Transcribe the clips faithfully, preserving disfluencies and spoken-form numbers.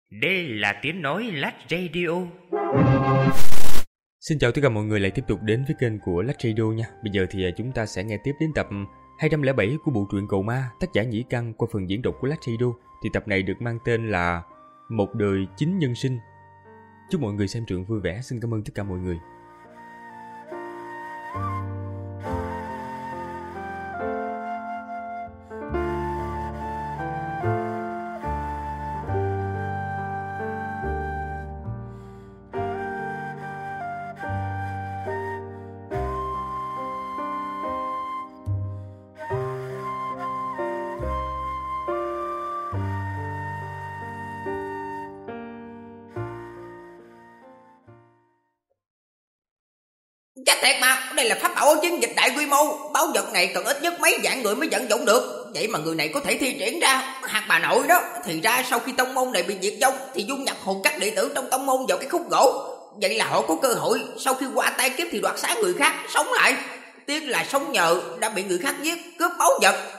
Đây là tiếng nói Lách Radio. Xin chào tất cả mọi người lại tiếp tục đến với kênh của Lách Radio nha. Bây giờ thì chúng ta sẽ nghe tiếp đến tập hai trăm lẻ bảy của bộ truyện Cầu Ma, tác giả Nhĩ Căn qua phần diễn đọc của Lách Radio. Thì tập này được mang tên là Một đời chính nhân sinh. Chúc mọi người xem truyện vui vẻ. Xin cảm ơn tất cả mọi người. Chắc thiệt mà, đây là pháp bảo chiến dịch đại quy mô. Báu vật này cần ít nhất mấy vạn người mới vận dụng được. Vậy mà người này có thể thi triển ra. Hạt bà nội đó. Thì ra sau khi tông môn này bị diệt vong thì dung nhập hồn các đệ tử trong tông môn vào cái khúc gỗ. Vậy là họ có cơ hội sau khi qua tay kiếp thì đoạt xá người khác, sống lại. Tiếc là sống nhờ đã bị người khác giết, cướp báu vật.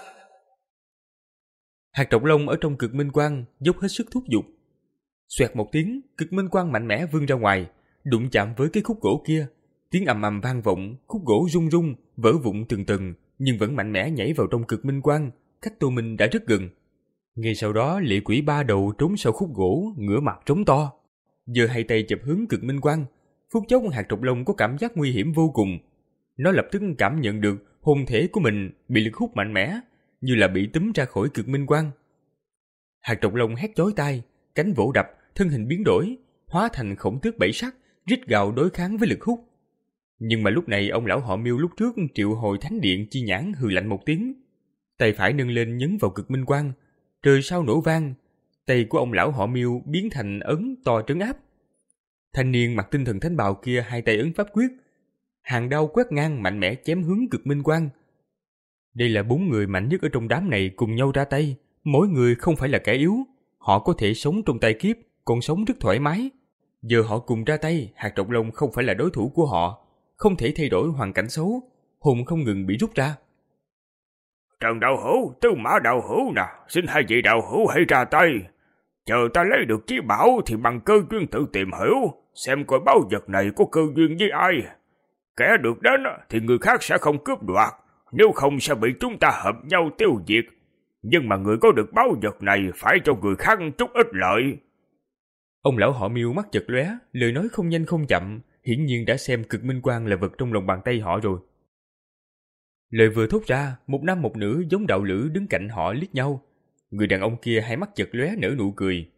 Hạt Trọng Long ở trong Cực Minh Quang dốc hết sức thúc giục. Xoẹt một tiếng, Cực Minh Quang mạnh mẽ vươn ra ngoài, đụng chạm với cái khúc gỗ kia. Tiếng ầm ầm vang vọng, khúc gỗ rung rung, vỡ vụn từng tầng, nhưng vẫn mạnh mẽ nhảy vào trong Cực Minh Quang, cách Tô Minh đã rất gần. Ngay sau đó, lệ quỷ ba đầu trốn sau khúc gỗ, ngửa mặt trống to, giơ hai tay chụp hướng Cực Minh Quang. Phút chốc Hạt Trọng Long có cảm giác nguy hiểm vô cùng. Nó lập tức cảm nhận được hồn thể của mình bị lực hút mạnh mẽ, như là bị túm ra khỏi Cực Minh Quang. Hạt Trọng Long hét chói tai, cánh vỗ đập, thân hình biến đổi, hóa thành khổng tước bảy sắc, rít gào đối kháng với lực hút. Nhưng mà lúc này ông lão họ Miêu lúc trước triệu hồi thánh điện chi nhãn hừ lạnh một tiếng, tay phải nâng lên nhấn vào Cực Minh Quang, trời sao nổ vang, tay của ông lão họ Miêu biến thành ấn to trấn áp. Thanh niên mặc tinh thần thánh bào kia hai tay ấn pháp quyết, hàng đao quét ngang mạnh mẽ chém hướng Cực Minh Quang. Đây là bốn người mạnh nhất ở trong đám này cùng nhau ra tay, mỗi người không phải là kẻ yếu, họ có thể sống trong tay kiếp, còn sống rất thoải mái. Giờ họ cùng ra tay, Hạt Trọng Long không phải là đối thủ của họ, không thể thay đổi hoàn cảnh xấu, hồn không ngừng bị rút ra. Trần đạo hữu, Tư Mã đạo hữu nè, xin hai vị đạo hữu hãy ra tay. Chờ ta lấy được chí bảo thì bằng cơ duyên tự tìm hiểu, xem coi báu vật này có cơ duyên với ai. Kẻ được đến thì người khác sẽ không cướp đoạt, nếu không sẽ bị chúng ta hợp nhau tiêu diệt. Nhưng mà người có được báu vật này phải cho người khác chút ít lợi. Ông lão họ Miêu mắt chật lóe, lời nói không nhanh không chậm, hiển nhiên đã xem Cực Minh Quang là vật trong lòng bàn tay họ rồi. Lời vừa thốt ra, một nam một nữ giống đạo lữ đứng cạnh họ liếc nhau. Người đàn ông kia hai mắt chật lóe nở nụ cười.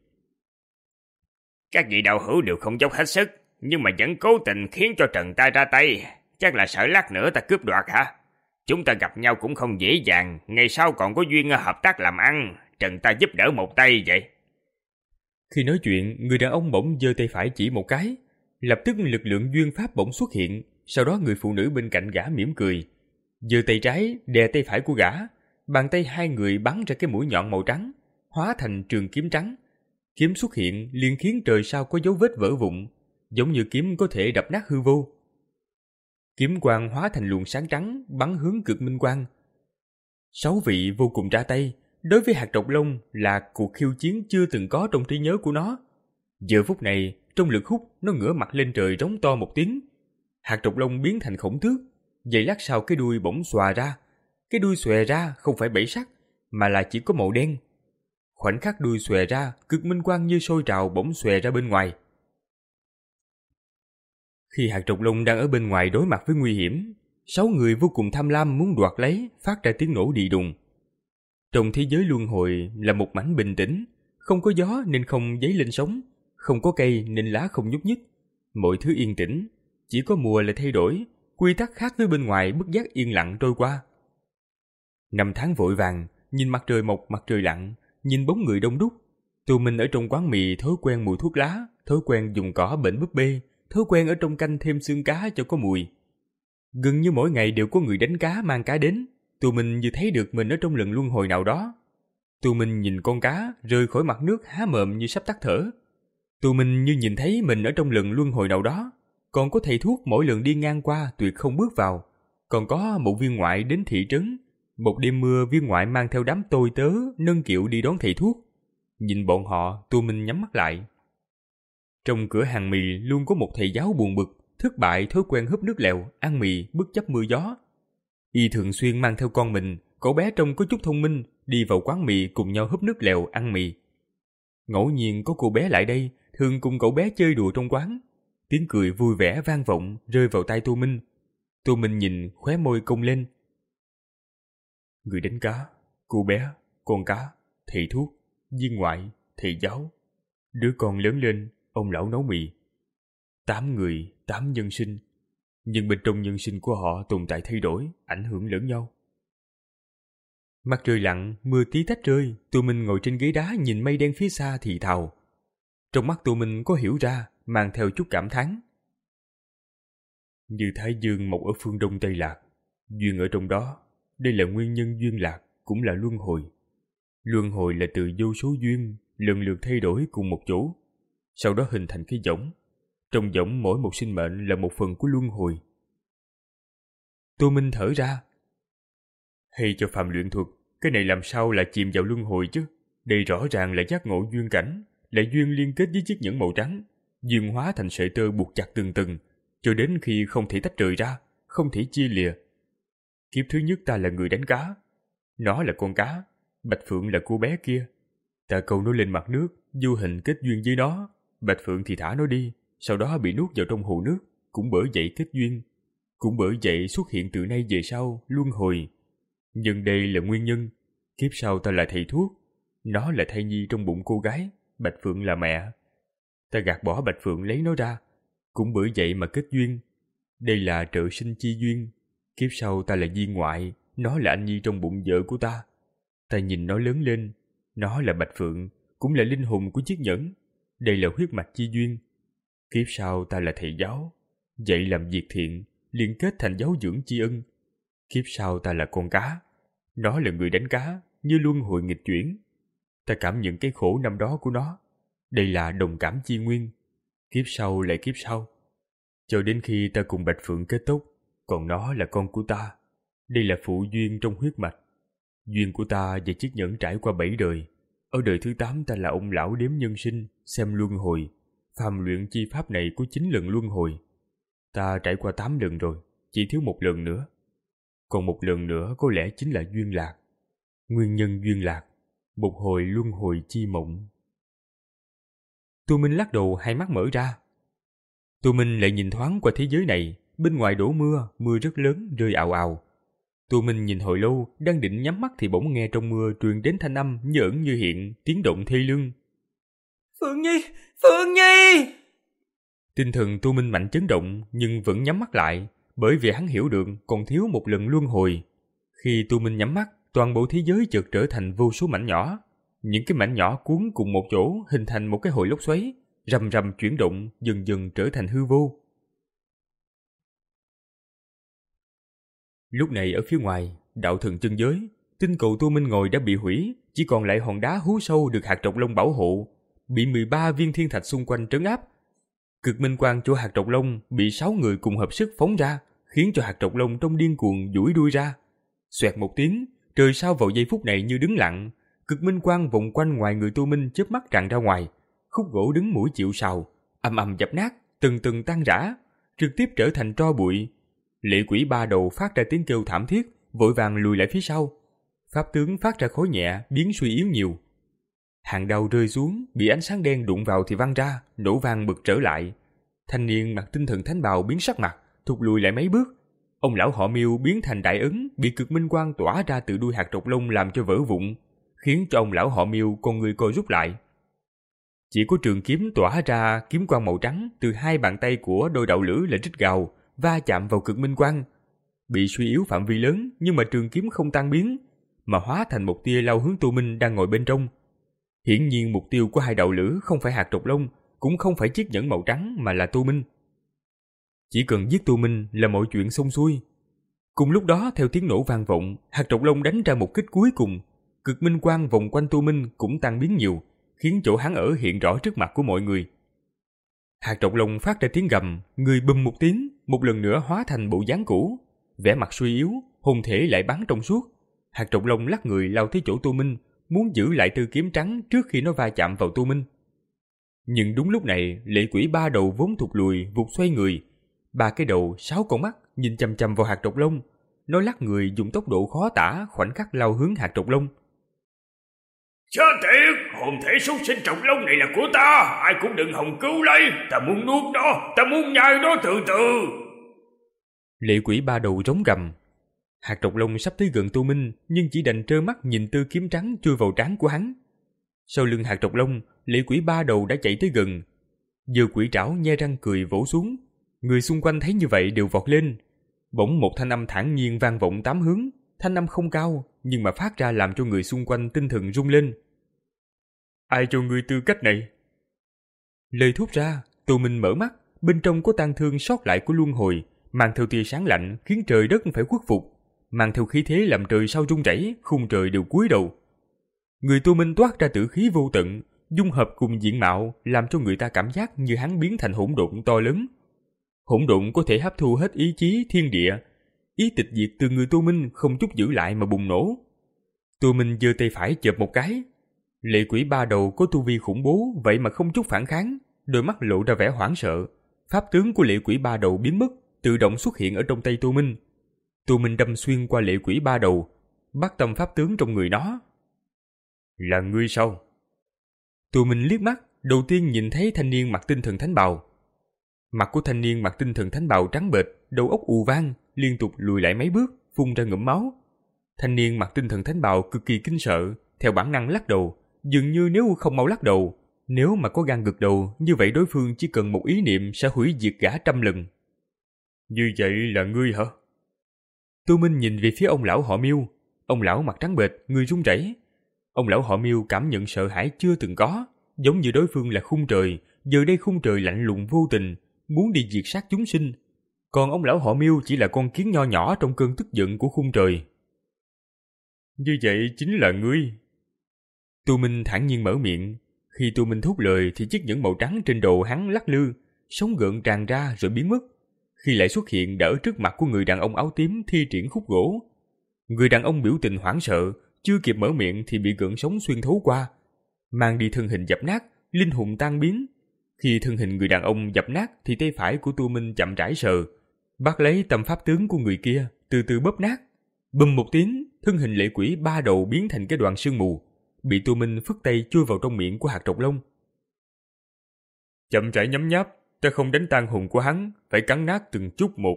Các vị đạo hữu đều không dốc hết sức, nhưng mà vẫn cố tình khiến cho Trần ta ra tay. Chắc là sợ lát nữa ta cướp đoạt hả? Chúng ta gặp nhau cũng không dễ dàng, ngày sau còn có duyên hợp tác làm ăn. Trần ta giúp đỡ một tay vậy. Khi nói chuyện, người đàn ông bỗng giơ tay phải chỉ một cái. Lập tức lực lượng duyên pháp bỗng xuất hiện, sau đó người phụ nữ bên cạnh gã mỉm cười, giơ tay trái đè tay phải của gã, bàn tay hai người bắn ra cái mũi nhọn màu trắng, hóa thành trường kiếm trắng. Kiếm xuất hiện liền khiến trời sao có dấu vết vỡ vụn, giống như kiếm có thể đập nát hư vô. Kiếm quang hóa thành luồng sáng trắng bắn hướng Cực Minh Quang. Sáu vị vô cùng ra tay, đối với Hạt Trọng Long là cuộc khiêu chiến chưa từng có trong trí nhớ của nó. Giờ phút này, trong lực hút, nó ngửa mặt lên trời rống to một tiếng. Hạt Trọng Long biến thành khổng tước, giây lát sau cái đuôi bỗng xòa ra. Cái đuôi xòe ra không phải bảy sắc, mà là chỉ có màu đen. Khoảnh khắc đuôi xòe ra, Cực Minh Quang như sôi trào bỗng xòe ra bên ngoài. Khi Hạt Trọng Long đang ở bên ngoài đối mặt với nguy hiểm, sáu người vô cùng tham lam muốn đoạt lấy, phát ra tiếng nổ đi đùng. Trong thế giới luân hồi là một mảnh bình tĩnh, không có gió nên không dấy lên sóng, không có cây nên lá không nhúc nhích. Mọi thứ yên tĩnh, chỉ có mùa là thay đổi, quy tắc khác với bên ngoài bất giác yên lặng trôi qua. Năm tháng vội vàng, nhìn mặt trời mọc mặt trời lặn, nhìn bóng người đông đúc. Tụi mình ở trong quán mì thói quen mùi thuốc lá, thói quen dùng cỏ bệnh búp bê, thói quen ở trong canh thêm xương cá cho có mùi. Gần như mỗi ngày đều có người đánh cá mang cá đến. Tụi mình như thấy được mình ở trong lần luân hồi nào đó. Tụi mình nhìn con cá rơi khỏi mặt nước há mồm như sắp tắt thở. Tụi mình như nhìn thấy mình ở trong lần luân hồi nào đó. Còn có thầy thuốc mỗi lần đi ngang qua tuyệt không bước vào. Còn có một viên ngoại đến thị trấn. Một đêm mưa viên ngoại mang theo đám tôi tớ nâng kiệu đi đón thầy thuốc. Nhìn bọn họ, Tô Minh nhắm mắt lại. Trong cửa hàng mì luôn có một thầy giáo buồn bực, thất bại thói quen húp nước lèo, ăn mì bất chấp mưa gió. Y thường xuyên mang theo con mình, cậu bé trông có chút thông minh, đi vào quán mì cùng nhau húp nước lèo ăn mì. Ngẫu nhiên có cô bé lại đây, thường cùng cậu bé chơi đùa trong quán. Tiếng cười vui vẻ vang vọng rơi vào tai Tô Minh. Tô Minh nhìn khóe môi cong lên. Người đánh cá, cô bé, con cá, thầy thuốc, viên ngoại, thầy giáo. Đứa con lớn lên, ông lão nấu mì. Tám người, tám nhân sinh. Nhưng bên trong nhân sinh của họ tồn tại thay đổi, ảnh hưởng lẫn nhau. Mặt trời lặn, mưa tí tách rơi, Tô Minh ngồi trên ghế đá nhìn mây đen phía xa thì thào. Trong mắt Tô Minh có hiểu ra, mang theo chút cảm thán. Như Thái Dương mọc ở phương Đông Tây Lạc, duyên ở trong đó, đây là nguyên nhân duyên lạc, cũng là luân hồi. Luân hồi là từ vô số duyên, lần lượt thay đổi cùng một chỗ, sau đó hình thành cái võng. Trong võng mỗi một sinh mệnh là một phần của luân hồi. Tô Minh thở ra. Hay cho phàm luyện thuật, cái này làm sao là chìm vào luân hồi chứ? Đây rõ ràng là giác ngộ duyên cảnh, là duyên liên kết với chiếc nhẫn màu trắng, duyên hóa thành sợi tơ buộc chặt từng từng, cho đến khi không thể tách rời ra, không thể chia lìa. Kiếp thứ nhất ta là người đánh cá, nó là con cá, Bạch Phượng là cô bé kia. Ta câu nó lên mặt nước, vô hình kết duyên với nó, Bạch Phượng thì thả nó đi, sau đó bị nuốt vào trong hồ nước, cũng bởi vậy kết duyên. Cũng bởi vậy xuất hiện từ nay về sau, luân hồi. Nhưng đây là nguyên nhân. Kiếp sau ta là thầy thuốc, nó là thai nhi trong bụng cô gái, Bạch Phượng là mẹ. Ta gạt bỏ Bạch Phượng lấy nó ra, cũng bởi vậy mà kết duyên. Đây là trợ sinh chi duyên. Kiếp sau ta là viên ngoại, nó là anh nhi trong bụng vợ của ta. Ta nhìn nó lớn lên, nó là Bạch Phượng, cũng là linh hồn của chiếc nhẫn. Đây là huyết mạch chi duyên. Kiếp sau ta là thầy giáo, dạy làm việc thiện, liên kết thành giáo dưỡng tri ân. Kiếp sau ta là con cá, nó là người đánh cá, như luân hồi nghịch chuyển. Ta cảm nhận cái khổ năm đó của nó. Đây là đồng cảm chi nguyên. Kiếp sau lại kiếp sau, cho đến khi ta cùng Bạch Phượng kết thúc, còn nó là con của ta. Đây là phụ duyên trong huyết mạch. Duyên của ta và chiếc nhẫn trải qua bảy đời. Ở đời thứ tám ta là ông lão đếm nhân sinh, xem luân hồi. Phàm luyện chi pháp này có chín lần luân hồi. Ta trải qua tám lần rồi, chỉ thiếu một lần nữa. Còn một lần nữa có lẽ chính là duyên lạc. Nguyên nhân duyên lạc, một hồi luân hồi chi mộng. Tô Minh lắc đầu, hai mắt mở ra. Tô Minh lại nhìn thoáng qua thế giới này. Bên ngoài đổ mưa, mưa rất lớn, rơi ào ào. Tô Minh nhìn hồi lâu, đang định nhắm mắt thì bỗng nghe trong mưa truyền đến thanh âm như ẩn như hiện, tiếng động thê lương. Phượng Nhi! Phượng Nhi! Tinh thần Tô Minh mạnh chấn động, nhưng vẫn nhắm mắt lại, bởi vì hắn hiểu được còn thiếu một lần luân hồi. Khi Tô Minh nhắm mắt, toàn bộ thế giới chợt trở thành vô số mảnh nhỏ. Những cái mảnh nhỏ cuốn cùng một chỗ hình thành một cái hồi lốc xoáy, rầm rầm chuyển động, dần dần trở thành hư vô. Lúc này ở phía ngoài, đạo thần chân giới, tinh cầu Tô Minh ngồi đã bị hủy, chỉ còn lại hòn đá hú sâu được hạt trọc lông bảo hộ, bị mười ba viên thiên thạch xung quanh trấn áp. Cực minh quang chỗ hạt trọc lông bị sáu người cùng hợp sức phóng ra, khiến cho hạt trọc lông trong điên cuồng duỗi đuôi ra. Xoẹt một tiếng, trời sao vào giây phút này như đứng lặng. Cực minh quang vòng quanh ngoài người Tô Minh chớp mắt tràn ra ngoài, khúc gỗ đứng mũi chịu sào, ầm ầm dập nát, từng từng tan rã, trực tiếp trở thành tro bụi. Lệ quỷ ba đầu phát ra tiếng kêu thảm thiết, vội vàng lùi lại phía sau. Pháp tướng phát ra khói nhẹ, biến suy yếu nhiều. Hàng đao rơi xuống, bị ánh sáng đen đụng vào thì văng ra, nổ vang bực trở lại. Thanh niên mặc tinh thần thánh bào biến sắc mặt, thụt lùi lại mấy bước. Ông lão họ Miêu biến thành đại ấn, bị cực minh quang tỏa ra từ đuôi hạt trọc lông làm cho vỡ vụn, khiến cho ông lão họ Miêu con người co rút lại. Chỉ có trường kiếm tỏa ra kiếm quang màu trắng từ hai bàn tay của đôi đạo lữ là rít gào, va chạm vào cực minh quang. Bị suy yếu phạm vi lớn, nhưng mà trường kiếm không tan biến, mà hóa thành một tia lao hướng Tô Minh đang ngồi bên trong. Hiển nhiên mục tiêu của hai đạo lữ không phải hạt trọc lông, cũng không phải chiếc nhẫn màu trắng, mà là Tô Minh. Chỉ cần giết Tô Minh là mọi chuyện xong xuôi. Cùng lúc đó, theo tiếng nổ vang vọng, hạt trọc lông đánh ra một kích cuối cùng. Cực minh quang vòng quanh Tô Minh cũng tan biến nhiều, khiến chỗ hắn ở hiện rõ trước mặt của mọi người. Hạt trọc lông phát ra tiếng gầm, người bùm một tiếng, một lần nữa hóa thành bộ dáng cũ. Vẻ mặt suy yếu, hồn thể lại bắn trong suốt. Hạt trọc lông lắc người lao tới chỗ Tô Minh, muốn giữ lại tư kiếm trắng trước khi nó va chạm vào Tô Minh. Nhưng đúng lúc này, lệ quỷ ba đầu vốn thụt lùi vụt xoay người, ba cái đầu sáu con mắt nhìn chằm chằm vào hạt trọc lông. Nó lắc người dùng tốc độ khó tả, khoảnh khắc lao hướng hạt trọc lông. Chết tiệt, hồn thể súc sinh trọc lông này là của ta, ai cũng đừng hòng cứu lấy, ta muốn nuốt nó, ta muốn nhai nó từ từ. Lệ quỷ ba đầu rống gầm. Hạt trọc lông sắp tới gần Tô Minh, nhưng chỉ đành trơ mắt nhìn tư kiếm trắng chui vào trán của hắn. Sau lưng hạt trọc lông, lệ quỷ ba đầu đã chạy tới gần. Giờ quỷ trảo nhe răng cười vỗ xuống. Người xung quanh thấy như vậy đều vọt lên. Bỗng một thanh âm thản nhiên vang vọng tám hướng. Thanh âm không cao, nhưng mà phát ra làm cho người xung quanh tinh thần rung lên. Ai cho ngươi tư cách này? Lời thốt ra, Tô Minh mở mắt, bên trong có tang thương sót lại của luân hồi, mang theo tia sáng lạnh khiến trời đất phải khuất phục, mang theo khí thế làm trời sao rung rẩy, khung trời đều cúi đầu. Người Tô Minh toát ra tử khí vô tận, dung hợp cùng diện mạo, làm cho người ta cảm giác như hắn biến thành hỗn độn to lớn. Hỗn độn có thể hấp thu hết ý chí thiên địa, ý tịch diệt từ người Tô Minh không chút giữ lại mà bùng nổ. Tô Minh giơ tay phải chộp một cái. Lệ quỷ ba đầu có tu vi khủng bố, vậy mà không chút phản kháng, đôi mắt lộ ra vẻ hoảng sợ. Pháp tướng của lệ quỷ ba đầu biến mất, tự động xuất hiện ở trong tay Tô Minh. Tô Minh đâm xuyên qua lệ quỷ ba đầu, bắt tâm pháp tướng trong người nó. Là ngươi sao? Tô Minh liếc mắt, đầu tiên nhìn thấy thanh niên mặc tinh thần thánh bào. Mặt của thanh niên mặc tinh thần thánh bào trắng bệch, đầu óc ù vang, liên tục lùi lại mấy bước, phun ra ngụm máu. Thanh niên mặc tinh thần thánh bào cực kỳ kinh sợ, theo bản năng lắc đầu, dường như nếu không mau lắc đầu, nếu mà có gan gật đầu, như vậy đối phương chỉ cần một ý niệm sẽ hủy diệt gã trăm lần. Như vậy là ngươi hả? Tô Minh nhìn về phía ông lão họ Miêu. Ông lão mặt trắng bệch, người run rẩy. Ông lão họ Miêu cảm nhận sợ hãi chưa từng có, giống như đối phương là khung trời, giờ đây khung trời lạnh lùng vô tình, muốn đi diệt sát chúng sinh. Còn ông lão họ Miêu chỉ là con kiến nho nhỏ trong cơn tức giận của khung trời. Như vậy chính là ngươi. Tô Minh thản nhiên mở miệng. Khi Tô Minh thốt lời thì chiếc nhẫn màu trắng trên đầu hắn lắc lư, sóng gợn tràn ra rồi biến mất. Khi lại xuất hiện đã ở trước mặt của người đàn ông áo tím thi triển khúc gỗ. Người đàn ông biểu tình hoảng sợ, chưa kịp mở miệng thì bị gợn sóng xuyên thấu qua, mang đi thân hình dập nát, linh hồn tan biến. Khi thân hình người đàn ông dập nát thì tay phải của Tô Minh chậm rãi sờ, bắt lấy tâm pháp tướng của người kia, từ từ bóp nát. Bùm một tiếng, thân hình lệ quỷ ba đầu biến thành cái đoàn sương mù, bị Tô Minh phất tay chui vào trong miệng của hạt trọc lông. Chậm rãi nhấm nháp, ta không đánh tan hồn của hắn, phải cắn nát từng chút một.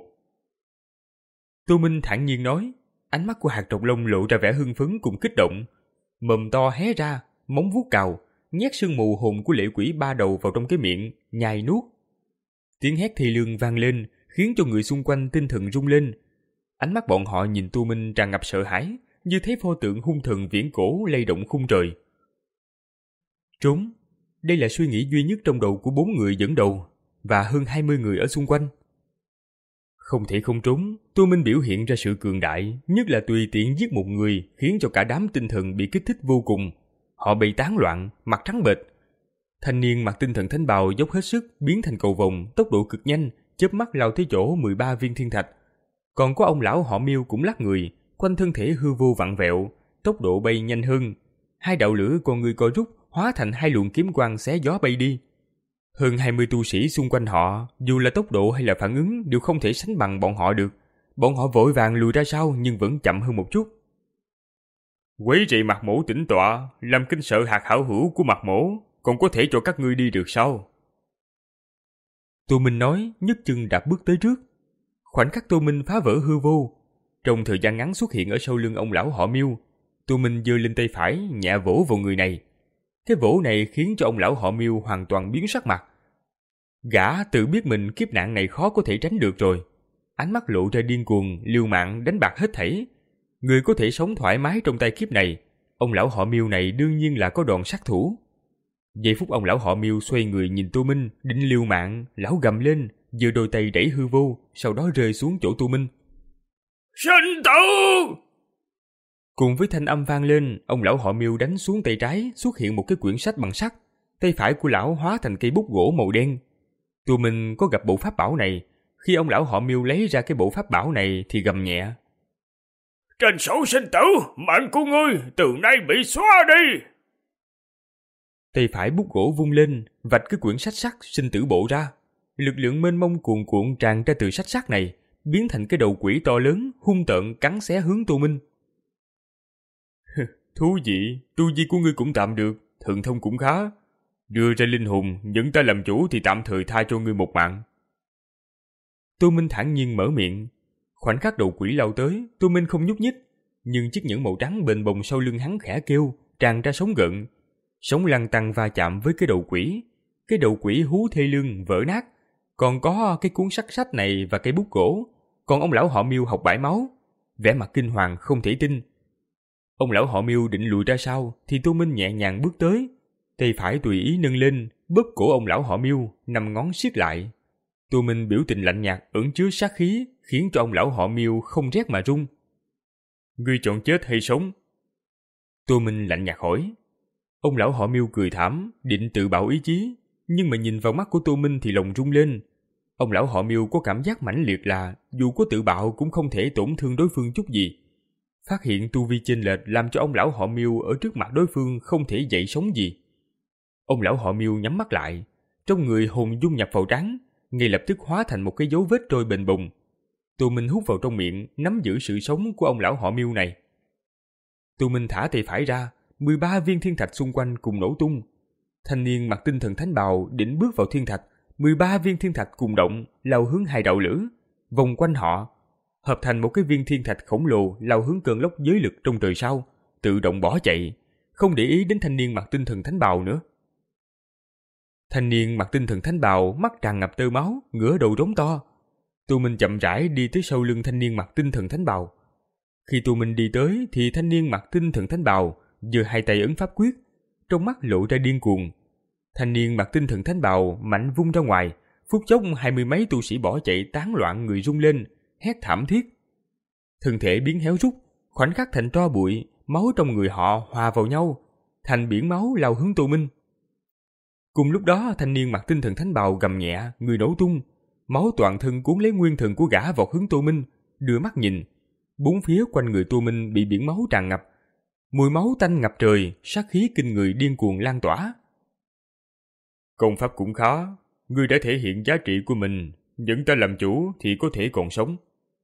Tô Minh thản nhiên nói, ánh mắt của hạt trọc lông lộ ra vẻ hưng phấn cùng kích động. Mồm to hé ra, móng vuốt cào, nhét sương mù hồn của lệ quỷ ba đầu vào trong cái miệng, nhai nuốt. Tiếng hét thê lương vang lên, khiến cho người xung quanh tinh thần rung lên. Ánh mắt bọn họ nhìn Tô Minh tràn ngập sợ hãi, như thấy pho tượng hung thần viễn cổ lay động khung trời. Trốn, đây là suy nghĩ duy nhất trong đầu của bốn người dẫn đầu, và hơn hai mươi người ở xung quanh. Không thể không trốn, Tô Minh biểu hiện ra sự cường đại, nhất là tùy tiện giết một người, khiến cho cả đám tinh thần bị kích thích vô cùng. Họ bị tán loạn, mặt trắng bệch. Thanh niên mặc tinh thần thánh bào dốc hết sức, biến thành cầu vồng, tốc độ cực nhanh, chớp mắt lao tới chỗ mười ba viên thiên thạch. Còn có ông lão họ Miêu cũng lắc người, quanh thân thể hư vô vặn vẹo, tốc độ bay nhanh hơn. Hai đạo lửa con người co rút, hóa thành hai luồng kiếm quang xé gió bay đi. Hơn hai mươi tu sĩ xung quanh họ, dù là tốc độ hay là phản ứng đều không thể sánh bằng bọn họ được. Bọn họ vội vàng lùi ra sau nhưng vẫn chậm hơn một chút. Quỷ trị Mạc Mỗ tĩnh tọa, làm kinh sợ hạt hảo hữu của Mạc Mỗ, còn có thể cho các ngươi đi được sao? Tô Minh nói, nhấc chân đạp bước tới trước. Khoảnh khắc Tô Minh phá vỡ hư vô, trong thời gian ngắn xuất hiện ở sau lưng ông lão họ Miêu. Tô Minh giơ lên tay phải, nhẹ vỗ vào người này. Cái vỗ này khiến cho ông lão họ Miêu hoàn toàn biến sắc mặt. Gã tự biết mình kiếp nạn này khó có thể tránh được rồi. Ánh mắt lộ ra điên cuồng, liều mạng đánh bạc hết thảy. Người có thể sống thoải mái trong tay kiếp này, ông lão họ Miêu này đương nhiên là có đòn sát thủ. Giây phút ông lão họ Miêu xoay người nhìn Tô Minh, định liều mạng, lão gầm lên, giơ đôi tay đẩy hư vô, sau đó rơi xuống chỗ Tô Minh. Sinh tử! Cùng với thanh âm vang lên, ông lão họ Miêu đánh xuống tay trái, xuất hiện một cái quyển sách bằng sắt. Tay phải của lão hóa thành cây bút gỗ màu đen. Tô Minh có gặp bộ pháp bảo này, khi ông lão họ Miêu lấy ra cái bộ pháp bảo này thì gầm nhẹ. Trên sổ sinh tử, mệnh của ngươi từ nay bị xóa đi. Tay phải bút gỗ vung lên, vạch cái quyển sách sắt sinh tử bộ ra. Lực lượng mênh mông cuồn cuộn tràn ra từ sách sắt này, biến thành cái đầu quỷ to lớn, hung tợn cắn xé hướng Tô Minh. Thú vị, tu vi của ngươi cũng tạm được, thần thông cũng khá. Đưa ra linh hồn, nhận ta làm chủ thì tạm thời tha cho ngươi một mạng. Tô Minh thản nhiên mở miệng. Khoảnh khắc đầu quỷ lao tới, Tô Minh không nhúc nhích, nhưng chiếc nhẫn màu trắng bền bồng sau lưng hắn khẽ kêu, tràn ra sóng gợn. Sóng lăn tăn va chạm với cái đầu quỷ. Cái đầu quỷ hú thê lương vỡ nát. Còn có cái cuốn sách sách này và cây bút gỗ. Còn ông lão họ Miêu học bãi máu, vẻ mặt kinh hoàng không thể tin. Ông lão họ Miêu định lùi ra sau thì Tô Minh nhẹ nhàng bước tới, tay phải tùy ý nâng lên, bóp cổ ông lão họ Miêu, năm ngón siết lại. Tô Minh biểu tình lạnh nhạt ẩn chứa sát khí, khiến cho ông lão họ Miêu không rét mà run. Ngươi chọn chết hay sống? Tô Minh lạnh nhạt hỏi. Ông lão họ Miêu cười thảm, định tự bạo ý chí, nhưng mà nhìn vào mắt của Tô Minh thì lòng rung lên. Ông lão họ Miêu có cảm giác mãnh liệt là dù có tự bạo cũng không thể tổn thương đối phương chút gì. Phát hiện tu vi chênh lệch làm cho ông lão họ Miêu ở trước mặt đối phương không thể dậy sóng gì. Ông lão họ Miêu nhắm mắt lại, trong người hồn dung nhập vào trán, ngay lập tức hóa thành một cái dấu vết trôi bền bùng. Tô Minh hút vào trong miệng, nắm giữ sự sống của ông lão họ Miêu này. Tô Minh thả tay phải ra, mười ba viên thiên thạch xung quanh cùng nổ tung. Thanh niên mặc tinh thần thánh bào định bước vào thiên thạch, mười ba viên thiên thạch cùng động lao hướng hai đạo lửa, vòng quanh họ, hợp thành một cái viên thiên thạch khổng lồ lao hướng cơn lốc giới lực trong trời sao, tự động bỏ chạy, không để ý đến thanh niên mặc tinh thần thánh bào nữa. Thanh niên mặc tinh thần thánh bào mắt tràn ngập tơ máu, ngửa đầu rống to. Tô Minh chậm rãi đi tới sau lưng thanh niên mặc tinh thần thánh bào. Khi Tô Minh đi tới thì thanh niên mặc tinh thần thánh bào giơ hai tay ấn pháp quyết, trong mắt lộ ra điên cuồng. Thanh niên mặc tinh thần thánh bào mạnh vung ra ngoài, phút chốc hai mươi mấy tu sĩ bỏ chạy tán loạn, người rung lên, hét thảm thiết. Thân thể biến héo rút, khoảnh khắc thành tro bụi, máu trong người họ hòa vào nhau, thành biển máu lao hướng Tô Minh. Cùng lúc đó, thanh niên mặc tinh thần thánh bào gầm nhẹ, người nổ tung, máu toàn thân cuốn lấy nguyên thần của gã vọt hướng Tô Minh, đưa mắt nhìn. Bốn phía quanh người Tô Minh bị biển máu tràn ngập, mùi máu tanh ngập trời, sát khí kinh người điên cuồng lan tỏa. Công pháp cũng khá, ngươi đã thể hiện giá trị của mình, nhận ta làm chủ thì có thể còn sống.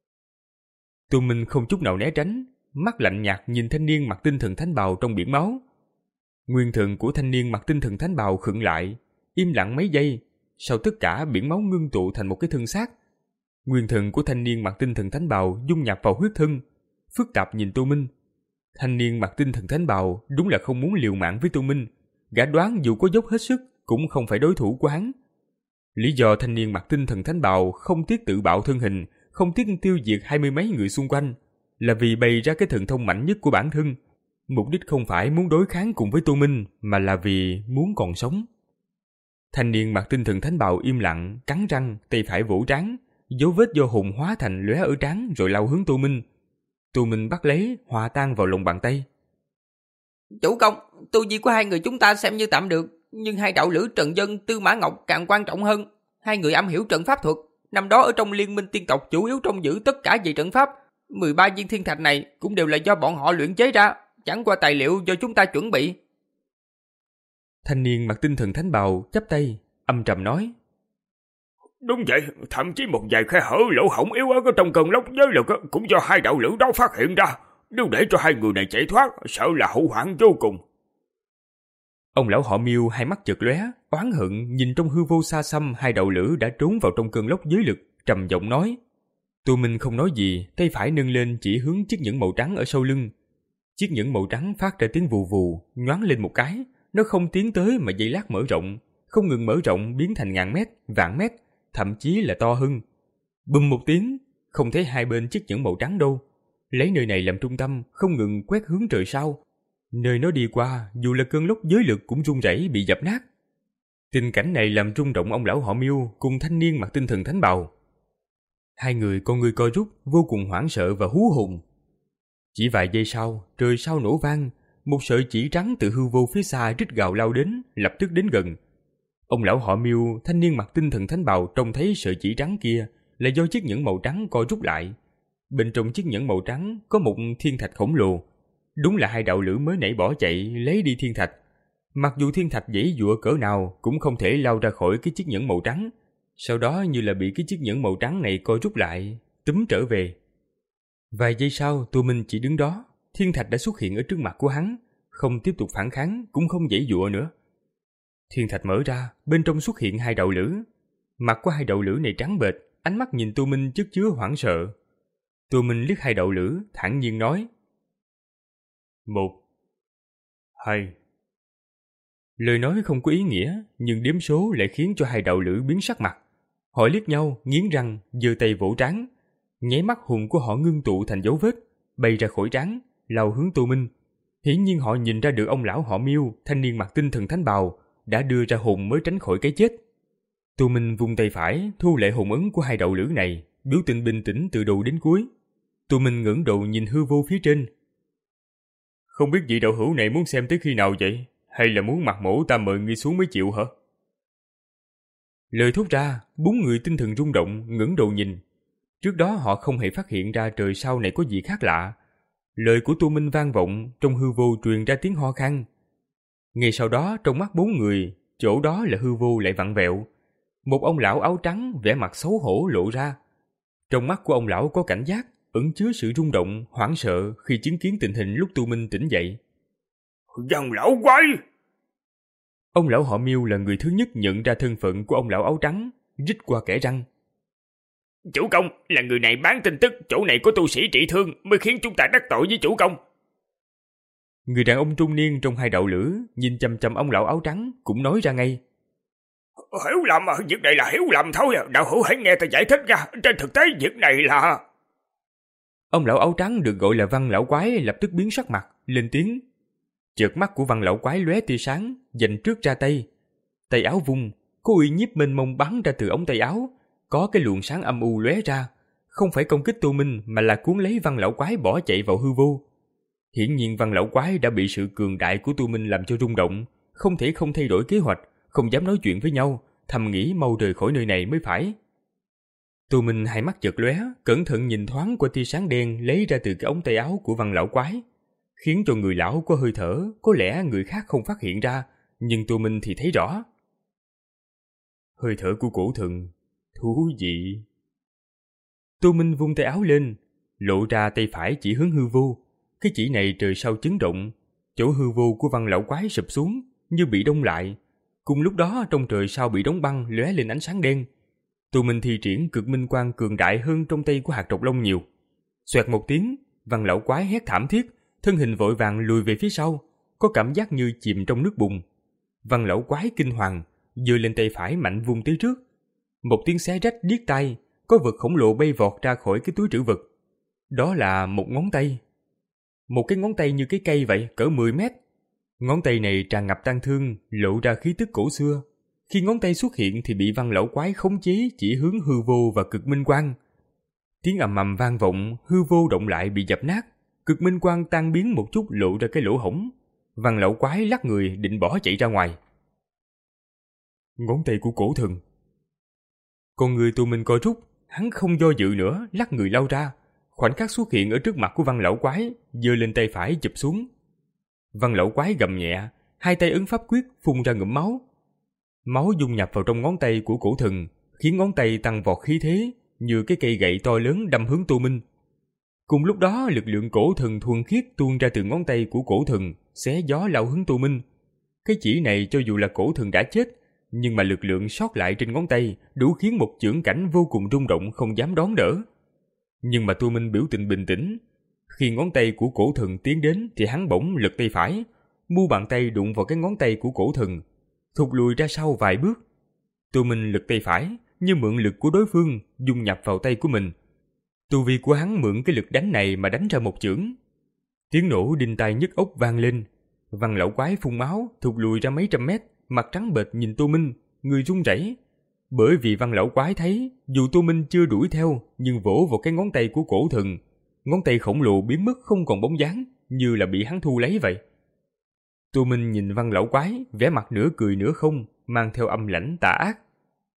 Tô Minh không chút nào né tránh, mắt lạnh nhạt nhìn thanh niên mặc tinh thần thánh bào trong biển máu. Nguyên thần của thanh niên mặc tinh thần thánh bào khựng lại, im lặng mấy giây, sau tất cả biển máu ngưng tụ thành một cái thân xác. Nguyên thần của thanh niên mặc tinh thần thánh bào dung nhập vào huyết thân, phức tạp nhìn Tô Minh. Thanh niên mặc tinh thần thánh bào đúng là không muốn liều mạng với Tô Minh, gã đoán dù có dốc hết sức cũng không phải đối thủ của hắn. Lý do thanh niên mặc tinh thần thánh bào không tiếc tự bạo thân hình, không tiếc tiêu diệt hai mươi mấy người xung quanh, là vì bày ra cái thần thông mạnh nhất của bản thân. Mục đích không phải muốn đối kháng cùng với Tô Minh, mà là vì muốn còn sống. Thanh niên mặc tinh thần thánh bào im lặng, cắn răng, tay phải vỗ trán, dấu vết do hồn hóa thành lóe ở trán rồi lao hướng Tô Minh. Tô Minh bắt lấy, hòa tan vào lòng bàn tay. Chủ công, tu vi của hai người chúng ta xem như tạm được, nhưng hai đạo lữ Trần Dân, Tư Mã Ngọc càng quan trọng hơn. Hai người am hiểu trận pháp thuật, năm đó ở trong liên minh tiên tộc chủ yếu trông giữ tất cả về trận pháp. mười ba viên thiên thạch này cũng đều là do bọn họ luyện chế ra, chẳng qua tài liệu do chúng ta chuẩn bị. Thanh niên mặc tinh thần thánh bào chắp tay, âm trầm nói. Đúng vậy, thậm chí một vài khe hở lỗ hổng yếu ớt ở trong cơn lốc giới lực cũng do hai đạo lữ đó phát hiện ra. Nếu để cho hai người này chạy thoát, sợ là hậu hoạn vô cùng. Ông lão họ Miêu hai mắt chợt lóe, oán hận nhìn trong hư vô xa xăm hai đạo lữ đã trốn vào trong cơn lốc giới lực, trầm giọng nói. Tô Minh không nói gì, tay phải nâng lên chỉ hướng chiếc nhẫn màu trắng ở sau lưng. Chiếc nhẫn màu trắng phát ra tiếng vù vù, nhoáng lên một cái, nó không tiến tới mà giây lát mở rộng, không ngừng mở rộng biến thành ngàn mét, vạn mét, thậm chí là to hơn. Bùm một tiếng, không thấy hai bên chiếc nhẫn màu trắng đâu. Lấy nơi này làm trung tâm, không ngừng quét hướng trời sao. Nơi nó đi qua, dù là cơn lốc giới lực cũng rung rẩy bị dập nát. Tình cảnh này làm rung động ông lão họ Miêu cùng thanh niên mặc tinh thần thánh bào. Hai người con người co rút, vô cùng hoảng sợ và hú hồn. Chỉ vài giây sau, trời sao nổ vang, một sợi chỉ trắng từ hư vô phía xa rít gào lao đến, lập tức đến gần. Ông lão họ Miêu, thanh niên mặc tinh thần thánh bào trông thấy sợi chỉ trắng kia là do chiếc nhẫn màu trắng co rút lại. Bên trong chiếc nhẫn màu trắng có một thiên thạch khổng lồ. Đúng là hai đạo lữ mới nãy bỏ chạy lấy đi thiên thạch. Mặc dù thiên thạch giãy giụa cỡ nào cũng không thể lao ra khỏi cái chiếc nhẫn màu trắng. Sau đó như là bị cái chiếc nhẫn màu trắng này co rút lại, túm trở về. Vài giây sau, Tô Minh chỉ đứng đó. Thiên thạch đã xuất hiện ở trước mặt của hắn, không tiếp tục phản kháng, cũng không giãy giụa nữa. Thiên thạch mở ra, bên trong xuất hiện hai đạo lữ. Mặt của hai đạo lữ này trắng bệch, ánh mắt nhìn Tô Minh chất chứa hoảng sợ. Tô Minh liếc hai đạo lữ, thản nhiên nói: Một, hai. Lời nói không có ý nghĩa, nhưng đếm số lại khiến cho hai đạo lữ biến sắc mặt. Họ liếc nhau, nghiến răng, giơ tay vỗ trán. Nháy mắt hùng của họ ngưng tụ thành dấu vết, bay ra khỏi trán, lao hướng Tô Minh. Hiển nhiên họ nhìn ra được ông lão họ Miêu, thanh niên mặc tinh thần thánh bào, đã đưa ra hồn mới tránh khỏi cái chết. Tô Minh vung tay phải, thu lại hồn ấn của hai đạo lữ này, biểu tình bình tĩnh từ đầu đến cuối. Tô Minh ngẩng đầu nhìn hư vô phía trên. Không biết vị đạo hữu này muốn xem tới khi nào vậy? Hay là muốn mặt mổ ta mời ngươi xuống mới chịu hả? Lời thốt ra, bốn người tinh thần rung động, ngẩng đầu nhìn. Trước đó họ không hề phát hiện ra trời sau này có gì khác lạ. Lời của Tô Minh vang vọng, trong hư vô truyền ra tiếng ho khan. Ngay sau đó, trong mắt bốn người, chỗ đó là hư vô lại vặn vẹo. Một ông lão áo trắng vẻ mặt xấu hổ lộ ra. Trong mắt của ông lão có cảnh giác, ẩn chứa sự rung động, hoảng sợ khi chứng kiến tình hình lúc Tô Minh tỉnh dậy. Văn lão quái! Ông lão họ Miêu là người thứ nhất nhận ra thân phận của ông lão áo trắng, rít qua kẽ răng. Chủ công, là người này bán tin tức chỗ này có tu sĩ trị thương mới khiến chúng ta đắc tội với chủ công. Người đàn ông trung niên trong hai đạo lữ nhìn chằm chằm ông lão áo trắng cũng nói ra ngay. Hiểu lầm à, việc này là hiểu lầm thôi à. Đạo hữu hãy nghe ta giải thích ra. Trên thực tế việc này là... Ông lão áo trắng được gọi là Văn lão quái lập tức biến sắc mặt, lên tiếng. Chợt mắt của Văn lão quái lóe tia sáng, dành trước ra tay. Tay áo vung, có uy nhiếp mênh mông bắn ra từ ống tay áo, có cái luồng sáng âm u lóe ra, không phải công kích Tô Minh mà là cuốn lấy Văn lão quái bỏ chạy vào hư vô. Hiển nhiên Văn lão quái đã bị sự cường đại của Tô Minh làm cho rung động, không thể không thay đổi kế hoạch, không dám nói chuyện với nhau, thầm nghĩ mau rời khỏi nơi này mới phải. Tô Minh hai mắt chợt lóe, cẩn thận nhìn thoáng qua tia sáng đen lấy ra từ cái ống tay áo của Văn lão quái, khiến cho người lão có hơi thở, có lẽ người khác không phát hiện ra, nhưng Tô Minh thì thấy rõ. Hơi thở của cổ thần, thú vị. Tô Minh vung tay áo lên, lộ ra tay phải chỉ hướng hư vô. Cái chỉ này trời sau chấn động, chỗ hư vô của Văn lão quái sụp xuống như bị đông lại. Cùng lúc đó trong trời sau bị đóng băng lóe lên ánh sáng đen. Tô Minh thi triển cực minh quang cường đại hơn trong tay của hạt trọc lông nhiều. Xoẹt một tiếng, Văn lão quái hét thảm thiết, thân hình vội vàng lùi về phía sau, có cảm giác như chìm trong nước bùn. Văn lão quái kinh hoàng, giơ lên tay phải mạnh vung tới trước. Một tiếng xé rách điếc tai, có vật khổng lồ bay vọt ra khỏi cái túi trữ vật. Đó là một ngón tay. Một cái ngón tay như cái cây vậy, cỡ mười mét. Ngón tay này tràn ngập tang thương, lộ ra khí tức cổ xưa. Khi ngón tay xuất hiện thì bị Văn lão quái khống chế chỉ hướng hư vô và cực minh quang. Tiếng ầm ầm vang vọng, hư vô động lại bị dập nát, cực minh quang tan biến một chút lộ ra cái lỗ hổng. Văn lão quái lắc người định bỏ chạy ra ngoài. Ngón tay của cổ thần. Con người Tô Minh co rút, hắn không do dự nữa, lắc người lao ra, khoảnh khắc xuất hiện ở trước mặt của Văn lão quái, giơ lên tay phải chụp xuống. Văn lão quái gầm nhẹ, hai tay ấn pháp quyết phun ra ngụm máu. Máu dung nhập vào trong ngón tay của cổ thần, khiến ngón tay tăng vọt khí thế, như cái cây gậy to lớn đâm hướng Tô Minh. Cùng lúc đó, lực lượng cổ thần thuần khiết tuôn ra từ ngón tay của cổ thần, xé gió lao hướng Tô Minh. Cái chỉ này cho dù là cổ thần đã chết, nhưng mà lực lượng sót lại trên ngón tay đủ khiến một chưởng cảnh vô cùng rung động không dám đón đỡ. Nhưng mà Tô Minh biểu tình bình tĩnh. Khi ngón tay của cổ thần tiến đến thì hắn bỗng lật tay phải, mu bàn tay đụng vào cái ngón tay của cổ thần, thụt lùi ra sau vài bước. Tô Minh lật tay phải, như mượn lực của đối phương dung nhập vào tay của mình. Tu vi của hắn mượn cái lực đánh này mà đánh ra một chưởng. Tiếng nổ đinh tai nhức óc vang lên. Văn lão quái phun máu, thụt lùi ra mấy trăm mét, mặt trắng bệch nhìn Tô Minh, người run rẩy. Bởi vì Văn lão quái thấy, dù Tô Minh chưa đuổi theo, nhưng vỗ vào cái ngón tay của cổ thần, ngón tay khổng lồ biến mất không còn bóng dáng, như là bị hắn thu lấy vậy. Tô Minh nhìn Văn lão quái, vẻ mặt nửa cười nửa không, mang theo âm lãnh tà ác.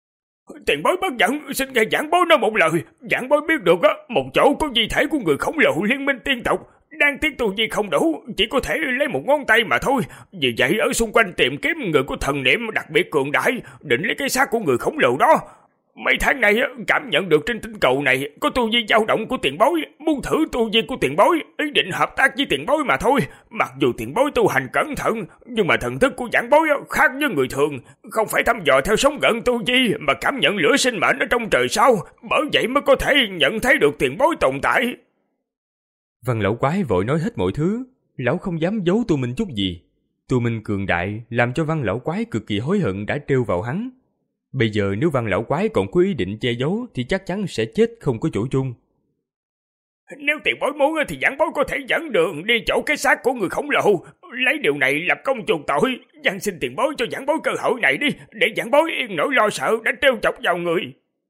Tiền bối bất giận, xin nghe giảng bối nói một lời. Giảng bối biết được á, một chỗ có di thể của người khổng lồ liên minh tiên tộc. Đang tiếc tu vi không đủ, chỉ có thể lấy một ngón tay mà thôi. Vì vậy ở xung quanh tìm kiếm người có thần niệm đặc biệt cường đại, định lấy cái xác của người khổng lồ đó. Mấy tháng nay cảm nhận được trên tinh cầu này có tu vi dao động của tiền bối, muốn thử tu vi của tiền bối, ý định hợp tác với tiền bối mà thôi. Mặc dù tiền bối tu hành cẩn thận, nhưng mà thần thức của giảng bối khác với người thường, không phải thăm dò theo sóng gợn tu vi mà cảm nhận lửa sinh mệnh ở trong trời sao, bởi vậy mới có thể nhận thấy được tiền bối tồn tại. Văn lão quái vội nói hết mọi thứ, lão không dám giấu Tu Minh chút gì. Tu Minh cường đại làm cho Văn lão quái cực kỳ hối hận đã trêu vào hắn. Bây giờ nếu Văn lão quái còn có ý định che giấu thì chắc chắn sẽ chết không có chỗ chung. Nếu tiền bối muốn thì giảng bối có thể dẫn đường đi chỗ cái xác của người khổng lồ, lấy điều này lập công chuộc tội. Văn xin tiền bối cho giảng bối cơ hội này đi, để giảng bối yên nỗi lo sợ đã trêu chọc vào người.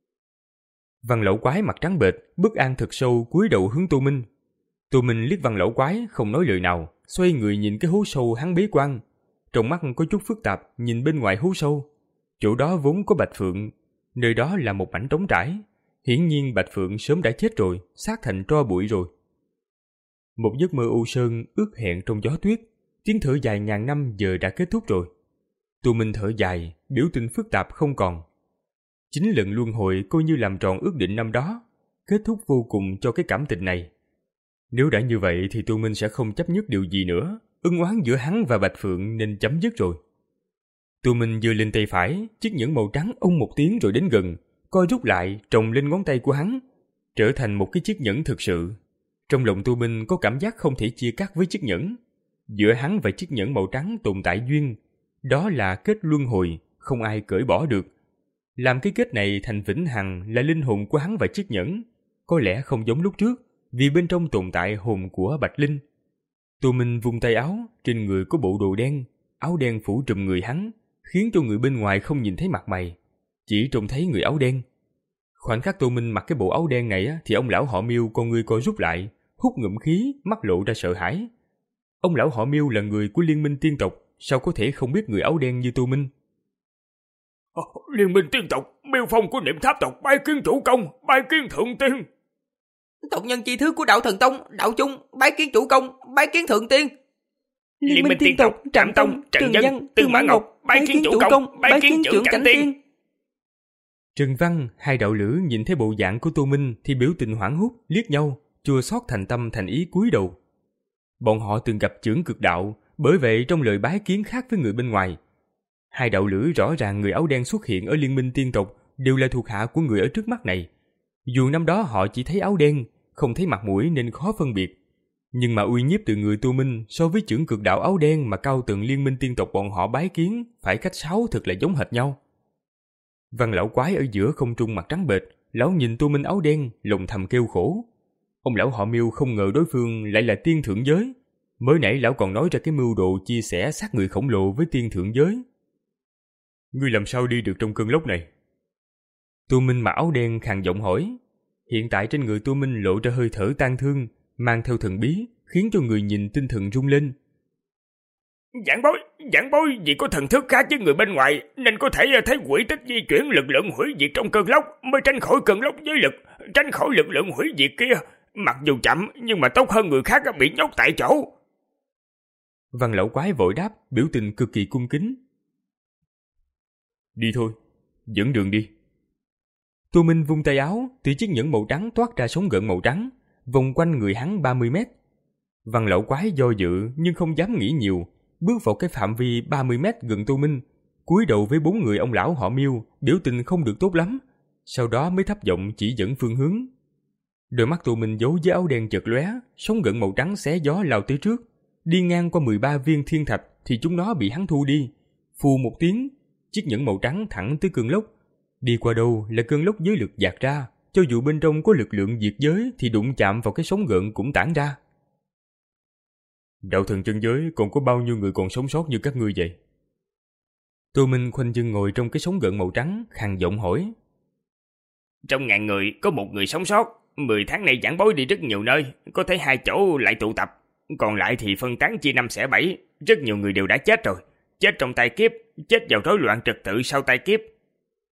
Văn lão quái mặt trắng bệch, bất an thật sâu cúi đầu hướng Tu Minh. Tu Minh liếc Văn lão quái không nói lời nào, xoay người nhìn cái hố sâu hắn bế quan. Trong mắt có chút phức tạp nhìn bên ngoài hố sâu. Chỗ đó vốn có Bạch Phượng, nơi đó là một mảnh trống trải. Hiển nhiên Bạch Phượng sớm đã chết rồi, xác thành tro bụi rồi. Một giấc mơ u sơn ước hẹn trong gió tuyết, tiếng thở dài ngàn năm giờ đã kết thúc rồi. Tu Minh thở dài, biểu tình phức tạp không còn. Chính lần luân hồi coi như làm tròn ước định năm đó, kết thúc vô cùng cho cái cảm tình này. Nếu đã như vậy thì Tu Minh sẽ không chấp nhất điều gì nữa, ân oán giữa hắn và Bạch Phượng nên chấm dứt rồi. Tu Minh giơ lên tay phải, chiếc nhẫn màu trắng ông một tiếng rồi đến gần, co rút lại trồng lên ngón tay của hắn, trở thành một cái chiếc nhẫn thực sự. Trong lòng Tu Minh có cảm giác không thể chia cắt với chiếc nhẫn. Giữa hắn và chiếc nhẫn màu trắng tồn tại duyên, đó là kết luân hồi, không ai cởi bỏ được. Làm cái kết này thành vĩnh hằng là linh hồn của hắn và chiếc nhẫn, có lẽ không giống lúc trước, vì bên trong tồn tại hồn của Bạch Linh. Tu Minh vung tay áo, trên người có bộ đồ đen, áo đen phủ trùm người hắn, khiến cho người bên ngoài không nhìn thấy mặt mày, chỉ trông thấy người áo đen. Khoảnh khắc Tu Minh mặc cái bộ áo đen này thì ông lão họ Miêu con người co rút lại, hút ngụm khí, mắt lộ ra sợ hãi. Ông lão họ Miêu là người của Liên minh tiên tộc, sao có thể không biết người áo đen như Tu Minh? Oh, Liên minh tiên tộc, Miêu Phong của Niệm Tháp tộc, bái kiến chủ công, bái kiến thượng tiên. Tộc nhân chi thứ của đạo Thần Tông, đạo Chung, bái kiến chủ công, bái kiến thượng tiên. Liên minh tiên tộc, Trạm Tông, Trần Nhân, Tư Mã Ngọc, bái kiến chủ công, bái kiến trưởng Cảnh Tiên. Trần Văn, hai đạo lữ nhìn thấy bộ dạng của Tu Minh thì biểu tình hoảng hốt, liếc nhau, chua xót thành tâm thành ý cúi đầu. Bọn họ từng gặp chưởng cực đạo, bởi vậy trong lời bái kiến khác với người bên ngoài. Hai đạo lữ rõ ràng người áo đen xuất hiện ở Liên minh tiên tộc đều là thuộc hạ của người ở trước mắt này. Dù năm đó họ chỉ thấy áo đen, không thấy mặt mũi nên khó phân biệt. Nhưng mà uy nhiếp từ người Tu Minh so với chưởng cực đạo áo đen mà cao tầng Liên minh tiên tộc bọn họ bái kiến phải cách sáo thật là giống hệt nhau. Văn lão quái ở giữa không trung mặt trắng bệch, lão nhìn Tu Minh áo đen, lòng thầm kêu khổ. Ông lão họ Miêu không ngờ đối phương lại là tiên thượng giới. Mới nãy lão còn nói ra cái mưu đồ chia sẻ xác người khổng lồ với tiên thượng giới. Ngươi làm sao đi được trong cơn lốc này? Tu Minh mặc áo đen khàn giọng hỏi. Hiện tại trên người Tu Minh lộ ra hơi thở tang thương, mang theo thần bí, khiến cho người nhìn tinh thần rung lên. Giảng bối, giảng bối vì có thần thức khác với người bên ngoài nên có thể thấy quỹ tích di chuyển lực lượng hủy diệt trong cơn lốc, mới tránh khỏi cơn lốc với lực, tránh khỏi lực lượng hủy diệt kia. Mặc dù chậm nhưng mà tốt hơn người khác bị nhốt tại chỗ. Văn lão quái vội đáp, biểu tình cực kỳ cung kính. Đi thôi, dẫn đường đi. Tu Minh vung tay áo, từ chiếc nhẫn màu trắng toát ra sóng gợn màu trắng, vòng quanh người hắn ba mươi mét. Văn lão quái do dự nhưng không dám nghĩ nhiều, bước vào cái phạm vi ba mươi mét gần Tu Minh, cúi đầu với bốn người ông lão họ Miêu, biểu tình không được tốt lắm, sau đó mới thấp giọng chỉ dẫn phương hướng. Đôi mắt Tu Minh giấu dưới áo đen chợt lóe, sóng gợn màu trắng xé gió lao tới trước, đi ngang qua mười ba viên thiên thạch thì chúng nó bị hắn thu đi. Phù một tiếng, chiếc nhẫn màu trắng thẳng tới cơn lốc. Đi qua đâu là cơn lốc giới lực dạt ra, cho dù bên trong có lực lượng diệt giới thì đụng chạm vào cái sóng gợn cũng tản ra. Đạo thần chân giới còn có bao nhiêu người còn sống sót như các ngươi vậy? Tô Minh khoanh chân ngồi trong cái sóng gợn màu trắng, khàn giọng hỏi. Trong ngàn người có một người sống sót. Mười tháng nay giảng bối đi rất nhiều nơi, có thấy hai chỗ lại tụ tập. Còn lại thì phân tán chia năm xẻ bảy. Rất nhiều người đều đã chết rồi. Chết trong tai kiếp, chết vào rối loạn trật tự sau tai kiếp.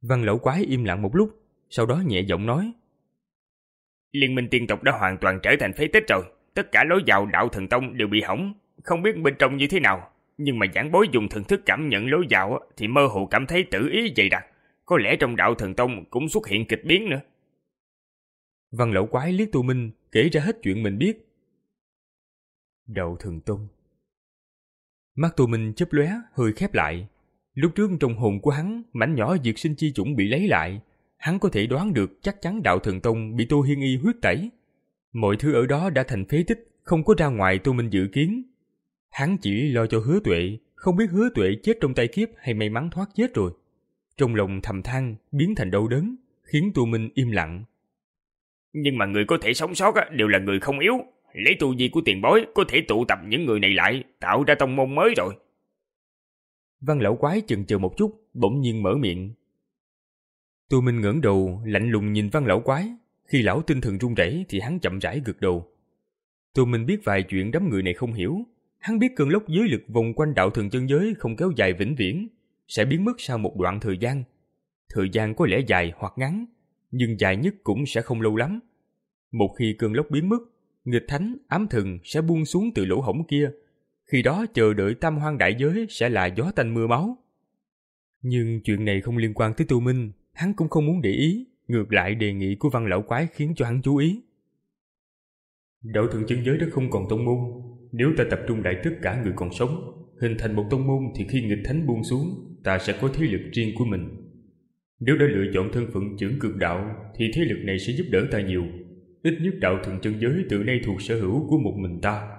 Văn lão quái im lặng một lúc, sau đó nhẹ giọng nói. Liên minh tiên tộc đã hoàn toàn trở thành phế tích rồi. Tất cả lối vào đạo thần tông đều bị hỏng. Không biết bên trong như thế nào. Nhưng mà giảng bối dùng thần thức cảm nhận lối vào thì mơ hồ cảm thấy tự ý dày đặc. Có lẽ trong đạo thần tông cũng xuất hiện kịch biến nữa. Văn lão quái liếc Tô Minh, kể ra hết chuyện mình biết. Đạo thần tông. Mắt Tô Minh chớp lóe, hơi khép lại. Lúc trước trong hồn của hắn, mảnh nhỏ diệt sinh chi chủng bị lấy lại. Hắn có thể đoán được chắc chắn đạo thần tông bị Tô Hiên Y huyết tẩy. Mọi thứ ở đó đã thành phế tích, không có ra ngoài Tô Minh dự kiến. Hắn chỉ lo cho Hứa Tuệ, không biết Hứa Tuệ chết trong tay kiếp hay may mắn thoát chết rồi. Trong lòng thầm than, biến thành đau đớn, khiến Tô Minh im lặng. Nhưng mà người có thể sống sót đều là người không yếu. Lấy tu vi của tiền bối có thể tụ tập những người này lại, tạo ra tông môn mới rồi. Văn lão quái chần chừ một chút, bỗng nhiên mở miệng. Tô Minh ngẩng đầu, lạnh lùng nhìn Văn lão quái. Khi lão tinh thần run rẩy thì hắn chậm rãi gật đầu. Tô Minh biết vài chuyện đám người này không hiểu. Hắn biết cơn lốc giới lực vòng quanh đạo thần chân giới không kéo dài vĩnh viễn, sẽ biến mất sau một đoạn thời gian. Thời gian có lẽ dài hoặc ngắn, nhưng dài nhất cũng sẽ không lâu lắm. Một khi cơn lốc biến mất, nghịch thánh, ám thần sẽ buông xuống từ lỗ hổng kia. Khi đó chờ đợi tam hoang đại giới sẽ là gió tanh mưa máu. Nhưng chuyện này không liên quan tới Tô Minh, hắn cũng không muốn để ý. Ngược lại đề nghị của Văn lão quái khiến cho hắn chú ý. Đạo thần chân giới đã không còn tông môn. Nếu ta tập trung lại tất cả người còn sống, hình thành một tông môn thì khi nghịch thánh buông xuống, ta sẽ có thế lực riêng của mình. Nếu đã lựa chọn thân phận trưởng cực đạo thì thế lực này sẽ giúp đỡ ta nhiều. Ít nhất đạo thần chân giới từ nay thuộc sở hữu của một mình ta.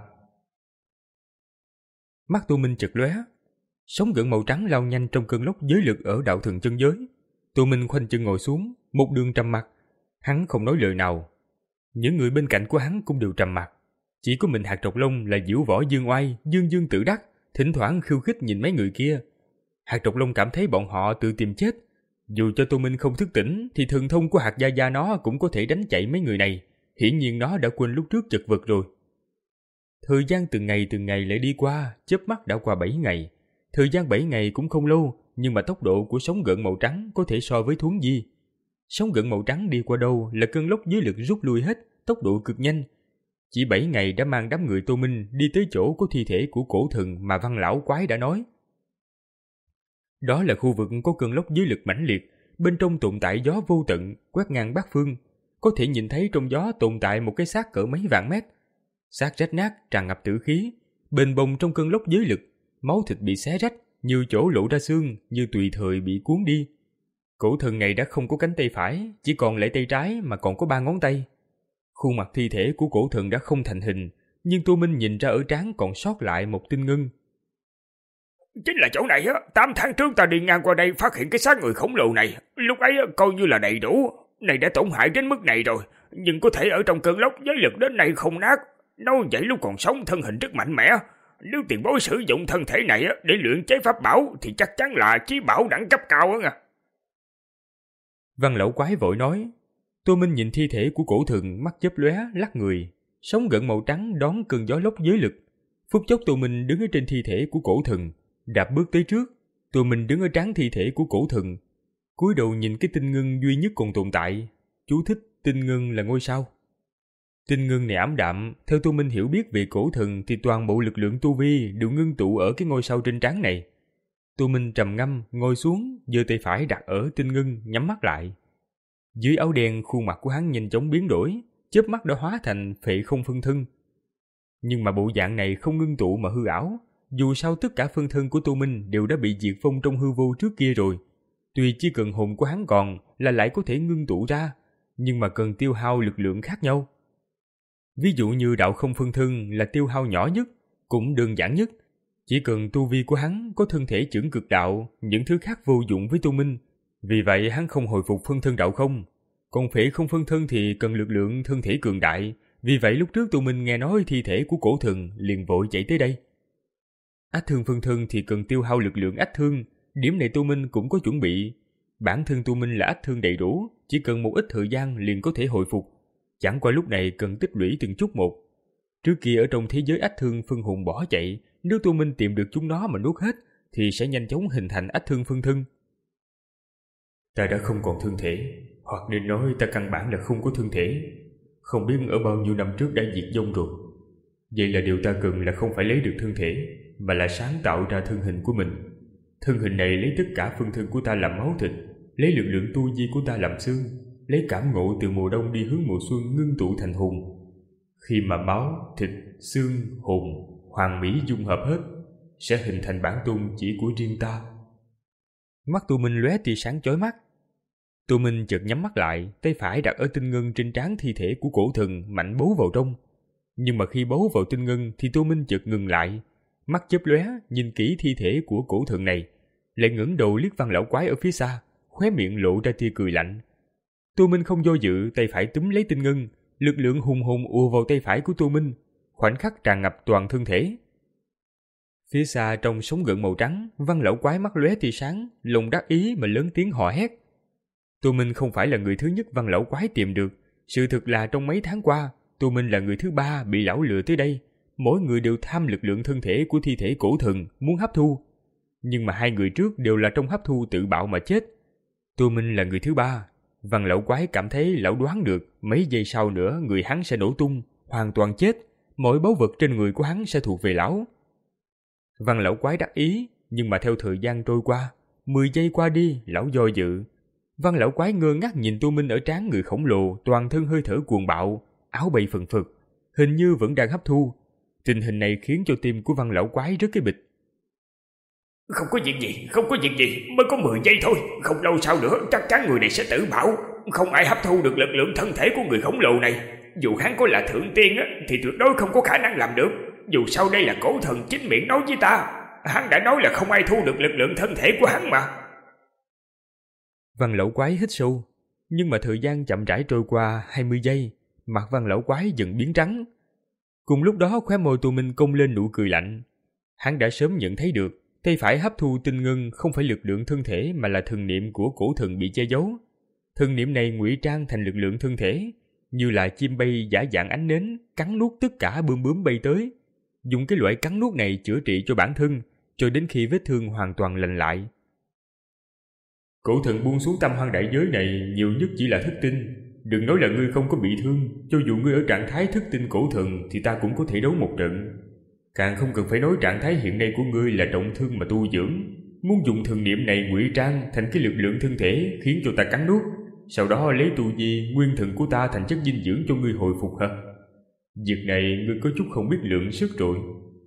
Mắt Tô Minh chật lóe, sóng gợn màu trắng lao nhanh trong cơn lốc giới lực ở đạo thần chân giới. Tô Minh khoanh chân ngồi xuống, một đường trầm mặc. Hắn không nói lời nào. Những người bên cạnh của hắn cũng đều trầm mặc. Chỉ có mình Hạt Trọc Long là diễu võ dương oai, dương dương tự đắc, thỉnh thoảng khiêu khích nhìn mấy người kia. Hạt Trọc Long cảm thấy bọn họ tự tìm chết. Dù cho Tô Minh không thức tỉnh thì thần thông của Hạt Gia Gia nó cũng có thể đánh chạy mấy người này. Hiển nhiên nó đã quên lúc trước chật vật rồi. Thời gian từng ngày từng ngày lại đi qua, chớp mắt đã qua bảy ngày. Thời gian bảy ngày cũng không lâu, nhưng mà tốc độ của sóng gợn màu trắng có thể so với thuấn di. Sóng gợn màu trắng đi qua đâu là cơn lốc giới lực rút lui hết, tốc độ cực nhanh. Chỉ bảy ngày đã mang đám người Tô Minh đi tới chỗ có thi thể của cổ thần mà Văn lão quái đã nói. Đó là khu vực có cơn lốc giới lực mãnh liệt, bên trong tồn tại gió vô tận, quét ngang bát phương. Có thể nhìn thấy trong gió tồn tại một cái xác cỡ mấy vạn mét. Xác rách nát, tràn ngập tử khí, bền bồng trong cơn lốc giới lực, máu thịt bị xé rách, nhiều chỗ lộ ra xương, như tùy thời bị cuốn đi. Cổ thần này đã không có cánh tay phải, chỉ còn lại tay trái mà còn có ba ngón tay. Khuôn mặt thi thể của cổ thần đã không thành hình, nhưng Tô Minh nhìn ra ở trán còn sót lại một tinh ngân. Chính là chỗ này á, tám tháng trước ta đi ngang qua đây phát hiện cái xác người khổng lồ này, lúc ấy coi như là đầy đủ. Này đã tổn hại đến mức này rồi, nhưng có thể ở trong cơn lốc giới lực đến nay không nát. Nói vậy lúc còn sống thân hình rất mạnh mẽ. Nếu tiền bối sử dụng thân thể này để luyện chế pháp bảo thì chắc chắn là chí bảo đẳng cấp cao á. Văn lão quái vội nói. Tô Minh nhìn thi thể của cổ thần, mắt chớp lóe, lắc người. Sóng gợn màu trắng đón cơn gió lốc giới lực. Phút chốc Tô Minh đứng ở trên thi thể của cổ thần, đạp bước tới trước. Tô Minh đứng ở trán thi thể của cổ thần, cúi đầu nhìn cái tinh ngân duy nhất còn tồn tại. Chú thích: tinh ngân là ngôi sao. Tinh ngân này ảm đạm, theo Tô Minh hiểu biết về cổ thần thì toàn bộ lực lượng tu vi đều ngưng tụ ở cái ngôi sao trên trán này. Tô Minh trầm ngâm, ngồi xuống, giơ tay phải đặt ở tinh ngân, nhắm mắt lại. Dưới áo đen, khuôn mặt của hắn nhanh chóng biến đổi, chớp mắt đã hóa thành phệ không phân thân. Nhưng mà bộ dạng này không ngưng tụ mà hư ảo. Dù sao tất cả phân thân của Tô Minh đều đã bị diệt vong trong hư vô trước kia rồi. Tuy chỉ cần hồn của hắn còn là lại có thể ngưng tụ ra, nhưng mà cần tiêu hao lực lượng khác nhau. Ví dụ như đạo không phân thân là tiêu hao nhỏ nhất, cũng đơn giản nhất. Chỉ cần tu vi của hắn có thân thể chưởng cực đạo, những thứ khác vô dụng với Tô Minh. Vì vậy hắn không hồi phục phân thân đạo không. Còn phệ không phân thân thì cần lực lượng thân thể cường đại. Vì vậy lúc trước Tô Minh nghe nói thi thể của cổ thần liền vội chạy tới đây. Ách thương phân thân thì cần tiêu hao lực lượng ách thương. Điểm này Tô Minh cũng có chuẩn bị. Bản thân Tô Minh là ách thương đầy đủ, chỉ cần một ít thời gian liền có thể hồi phục. Chẳng qua lúc này cần tích lũy từng chút một. Trước kia ở trong thế giới ách thương phân hồn bỏ chạy, nếu Tô Minh tìm được chúng nó mà nuốt hết thì sẽ nhanh chóng hình thành ách thương phân thân. Ta đã không còn thân thể, hoặc nên nói ta căn bản là không có thân thể. Không biết ở bao nhiêu năm trước đã diệt vong rồi. Vậy là điều ta cần là không phải lấy được thân thể, mà là sáng tạo ra thân hình của mình. Thân hình này lấy tất cả phân thân của ta làm máu thịt, lấy lực lượng tu vi của ta làm xương, lấy cảm ngộ từ mùa đông đi hướng mùa xuân ngưng tụ thành hồn. Khi mà máu, thịt, xương, hồn, hoàn mỹ dung hợp hết, sẽ hình thành bản tôn chỉ của riêng ta. Mắt Tô Minh lóe tia sáng chói mắt. Tô Minh chợt nhắm mắt lại, tay phải đặt ở tinh ngân trên trán thi thể của cổ thần, mạnh bấu vào trong. Nhưng mà khi bấu vào tinh ngân thì Tô Minh chợt ngừng lại, mắt chớp lóe nhìn kỹ thi thể của cổ thần này, lại ngẩng đầu liếc Văn lão quái ở phía xa, khóe miệng lộ ra tia cười lạnh. Tô Minh không do dự, tay phải túm lấy tinh ngân, lực lượng hùng hồn ùa vào tay phải của Tô Minh, khoảnh khắc tràn ngập toàn thân thể. Phía xa trong sóng gợn màu trắng, Văn lão quái mắt lóe tia sáng, lòng đắc ý mà lớn tiếng hò hét. Tô Minh không phải là người thứ nhất Văn lão quái tìm được, sự thực là trong mấy tháng qua, Tô Minh là người thứ ba bị lão lừa tới đây. Mỗi người đều tham lực lượng thân thể của thi thể cổ thần, muốn hấp thu. Nhưng mà hai người trước đều là trong hấp thu tự bạo mà chết. Tô Minh là người thứ ba. Văn lão quái cảm thấy lão đoán được mấy giây sau nữa người hắn sẽ nổ tung, hoàn toàn chết. Mỗi báu vật trên người của hắn sẽ thuộc về lão. Văn lão quái đắc ý, nhưng mà theo thời gian trôi qua, mười giây qua đi, lão do dự. Văn lão quái ngơ ngác nhìn Tô Minh ở trán người khổng lồ, toàn thân hơi thở cuồng bạo, áo bay phừng phực, hình như vẫn đang hấp thu. Tình hình này khiến cho tim của Văn lão quái rớt cái bịch. Không có chuyện gì, không có chuyện gì, mới có mười giây thôi, không lâu sau nữa chắc chắn người này sẽ tự bạo. Không ai hấp thu được lực lượng thân thể của người khổng lồ này. Dù hắn có là thượng tiên á, thì tuyệt đối không có khả năng làm được. Dù sao đây là cổ thần chính miệng nói với ta, hắn đã nói là không ai thu được lực lượng thân thể của hắn mà. Văn lão quái hít sâu, nhưng mà thời gian chậm rãi trôi qua hai mươi giây, mặt Văn lão quái dần biến trắng. Cùng lúc đó khóe môi Tô Minh cong lên nụ cười lạnh. Hắn đã sớm nhận thấy được, tay phải hấp thu tinh ngân không phải lực lượng thân thể mà là thần niệm của cổ thần bị che giấu. Thần niệm này ngụy trang thành lực lượng thân thể, như là chim bay giả dạng ánh nến, cắn nuốt tất cả bướm bướm bay tới. Dùng cái loại cắn nuốt này chữa trị cho bản thân, cho đến khi vết thương hoàn toàn lành lại. Cổ thần buông xuống Tam Hoang đại giới này nhiều nhất chỉ là thức tinh. Đừng nói là ngươi không có bị thương, cho dù ngươi ở trạng thái thức tinh cổ thần thì ta cũng có thể đấu một trận. Càng không cần phải nói trạng thái hiện nay của ngươi là trọng thương mà tu dưỡng. Muốn dùng thần niệm này ngụy trang thành cái lực lượng thân thể khiến cho ta cắn nuốt, sau đó lấy tu vi nguyên thần của ta thành chất dinh dưỡng cho ngươi hồi phục hả? Việc này ngươi có chút không biết lượng sức rồi.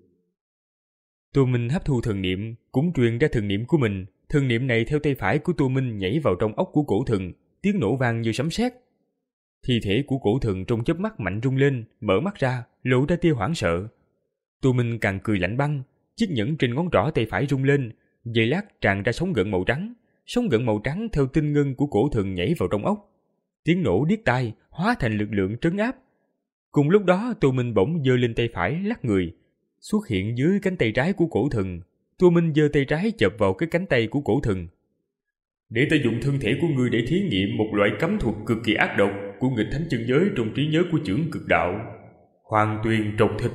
Tô Minh hấp thu thần niệm, cũng truyền ra thần niệm của mình. Thần niệm này theo tay phải của Tô Minh nhảy vào trong ốc của cổ thần, tiếng nổ vang như sấm sét. Thi thể của cổ thần trong chớp mắt mạnh rung lên, mở mắt ra, lộ ra tia hoảng sợ. Tô Minh càng cười lạnh băng, chiếc nhẫn trên ngón trỏ tay phải rung lên, giây lát tràn ra sóng gợn màu trắng. Sóng gợn màu trắng theo tinh ngân của cổ thần nhảy vào trong ốc. Tiếng nổ điếc tai, hóa thành lực lượng trấn áp. Cùng lúc đó Tô Minh bỗng giơ lên tay phải lắc người, xuất hiện dưới cánh tay trái của cổ thần. Tô Minh giơ tay trái chộp vào cái cánh tay của cổ thần. Để ta dùng thân thể của ngươi để thí nghiệm một loại cấm thuật cực kỳ ác độc của nghịch thánh chân giới trong trí nhớ của chưởng cực đạo, Hoàng Tuyền trọc thịt.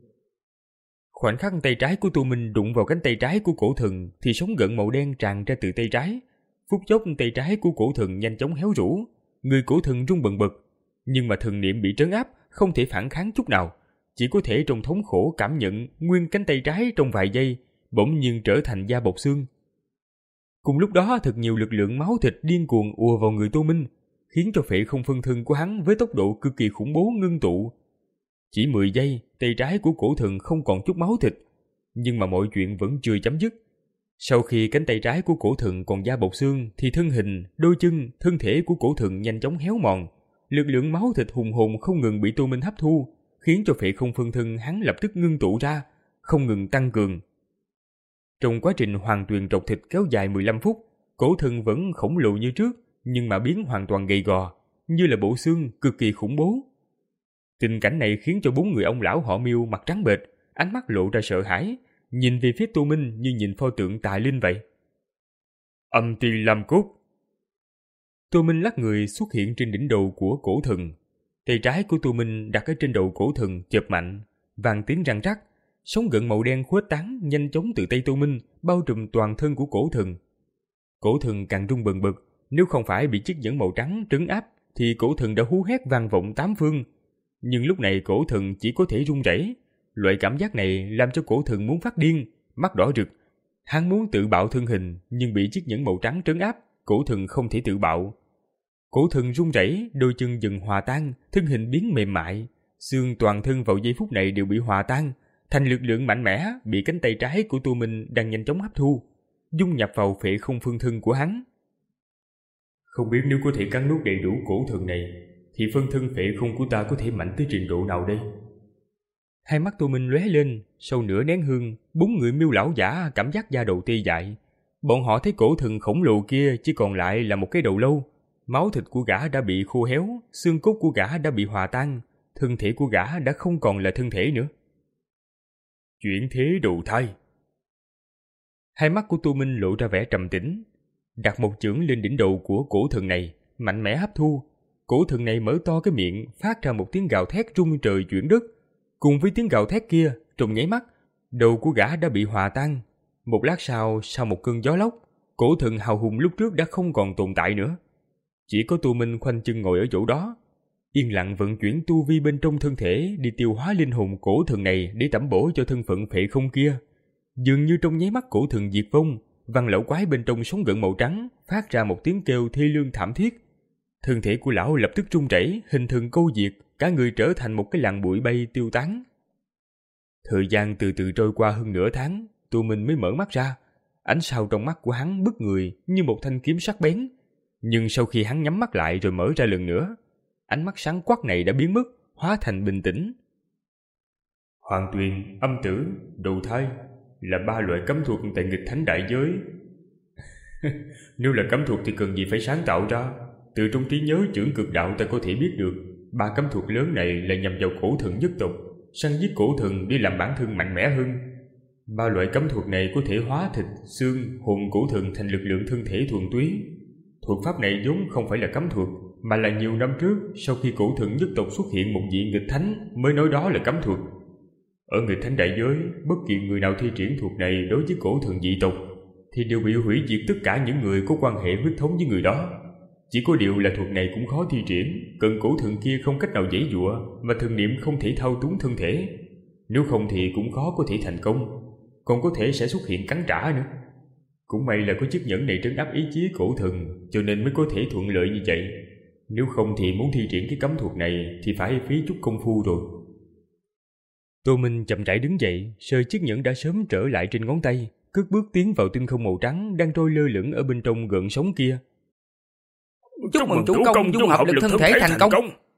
Khoảnh khắc tay trái của Tô Minh đụng vào cánh tay trái của cổ thần thì sóng gợn màu đen tràn ra từ tay trái. Phút chốc tay trái của cổ thần nhanh chóng héo rũ, người cổ thần rung bần bật, nhưng mà thần niệm bị trấn áp, không thể phản kháng chút nào, chỉ có thể trong thống khổ cảm nhận nguyên cánh tay trái trong vài giây bỗng nhiên trở thành da bọc xương. Cùng lúc đó thật nhiều lực lượng máu thịt điên cuồng ùa vào người Tô Minh, khiến cho phệ không phân thân của hắn với tốc độ cực kỳ khủng bố ngưng tụ. Chỉ mười giây, tay trái của cổ thần không còn chút máu thịt, nhưng mà mọi chuyện vẫn chưa chấm dứt. Sau khi cánh tay trái của cổ thần còn da bọc xương thì thân hình, đôi chân, thân thể của cổ thần nhanh chóng héo mòn. Lực lượng máu thịt hùng hồn không ngừng bị Tô Minh hấp thu, khiến cho phệ không phân thân hắn lập tức ngưng tụ ra, không ngừng tăng cường. Trong quá trình Hoàng Tuyền trọc thịt kéo dài mười lăm phút, cổ thần vẫn khổng lồ như trước, nhưng mà biến hoàn toàn gầy gò, như là bộ xương cực kỳ khủng bố. Tình cảnh này khiến cho bốn người ông lão họ Miêu mặt trắng bệch, ánh mắt lộ ra sợ hãi, nhìn về phía Tô Minh như nhìn pho tượng tà linh vậy. Âm ti lam cốt. Tô Minh lắc người xuất hiện trên đỉnh đầu của cổ thần. Tay trái của Tô Minh đặt ở trên đầu cổ thần chộp mạnh, vang tiếng răng rắc. Sóng gợn màu đen khuếch tán nhanh chóng từ tay Tô Minh bao trùm toàn thân của cổ thần. Cổ thần càng rung bần bật, Nếu không phải bị chiếc nhẫn màu trắng trấn áp thì cổ thần đã hú hét vang vọng tám phương. Nhưng lúc này cổ thần chỉ có thể run rẩy. Loại cảm giác này làm cho cổ thần muốn phát điên, mắt đỏ rực. Hắn muốn tự bạo thân hình, nhưng bị chiếc nhẫn màu trắng trấn áp, cổ thần không thể tự bạo. Cổ thần run rẩy, đôi chân dần hòa tan, thân hình biến mềm mại, xương toàn thân vào giây phút này đều bị hòa tan, thành lực lượng mạnh mẽ bị cánh tay trái của Tô Minh đang nhanh chóng hấp thu, dung nhập vào phệ không phương thân của hắn. Không biết nếu có thể cắn nuốt đầy đủ cổ thần này, thì phân thân phệ không của ta có thể mạnh tới trình độ nào đây? Hai mắt Tô Minh lóe lên, sau nửa nén hương, bốn người Miêu lão giả cảm giác da đầu tê dại. Bọn họ thấy cổ thần khổng lồ kia chỉ còn lại là một cái đầu lâu, máu thịt của gã đã bị khô héo, xương cốt của gã đã bị hòa tan, thân thể của gã đã không còn là thân thể nữa. Chuyển thế đầu thai. Hai mắt của Tô Minh lộ ra vẻ trầm tĩnh, đặt một chưởng lên đỉnh đầu của cổ thần này, mạnh mẽ hấp thu. Cổ thần này mở to cái miệng, phát ra một tiếng gào thét rung trời chuyển đất. Cùng với tiếng gào thét kia, trong nháy mắt, đầu của gã đã bị hòa tan. Một lát sau, sau một cơn gió lốc, cổ thần hào hùng lúc trước đã không còn tồn tại nữa. Chỉ có Tô Minh khoanh chân ngồi ở chỗ đó, yên lặng vận chuyển tu vi bên trong thân thể đi tiêu hóa linh hồn cổ thần này để tẩm bổ cho thân phận phệ không kia. Dường như trong nháy mắt cổ thần diệt vong, văn lão quái bên trong sóng gợn màu trắng phát ra một tiếng kêu thê lương thảm thiết. Thân thể của lão lập tức rung rẩy, hình thần câu diệt, cả người trở thành một cái làn bụi bay tiêu tán. Thời gian từ từ trôi qua hơn nửa tháng, Tô Minh mới mở mắt ra. Ánh sao trong mắt của hắn bức người như một thanh kiếm sắc bén. Nhưng sau khi hắn nhắm mắt lại rồi mở ra lần nữa, ánh mắt sáng quắc này đã biến mất, hóa thành bình tĩnh. Hoàng tuyền, âm tử, đầu thai là ba loại cấm thuật tại nghịch thánh đại giới. Nếu là cấm thuật thì cần gì phải sáng tạo ra? Từ trong trí nhớ chưởng cực đạo ta có thể biết được, ba cấm thuật lớn này là nhằm vào cổ thần nhất tộc, săn giết cổ thần để làm bản thân mạnh mẽ hơn. Ba loại cấm thuật này có thể hóa thịt, xương, hồn cổ thần thành lực lượng thân thể thuần túy. Thuật pháp này vốn không phải là cấm thuật, mà là nhiều năm trước, sau khi cổ thần nhất tộc xuất hiện một vị nghịch thánh mới nói đó là cấm thuật. Ở nghịch thánh đại giới, bất kỳ người nào thi triển thuật này đối với cổ thần dị tộc thì đều bị hủy diệt tất cả những người có quan hệ huyết thống với người đó. Chỉ có điều là thuật này cũng khó thi triển, cần cổ thần kia không cách nào giãy giụa, mà thần niệm không thể thao túng thân thể. Nếu không thì cũng khó có thể thành công, còn có thể sẽ xuất hiện cắn trả nữa. Cũng may là có chiếc nhẫn này trấn áp ý chí cổ thần, cho nên mới có thể thuận lợi như vậy. Nếu không thì muốn thi triển cái cấm thuật này thì phải phí chút công phu rồi. Tô Minh chậm rãi đứng dậy, sờ chiếc nhẫn đã sớm trở lại trên ngón tay, cất bước tiến vào tinh không màu trắng đang trôi lơ lửng ở bên trong gợn sóng kia. Chúc mừng chủ công dung hợp lực thân thể thành công.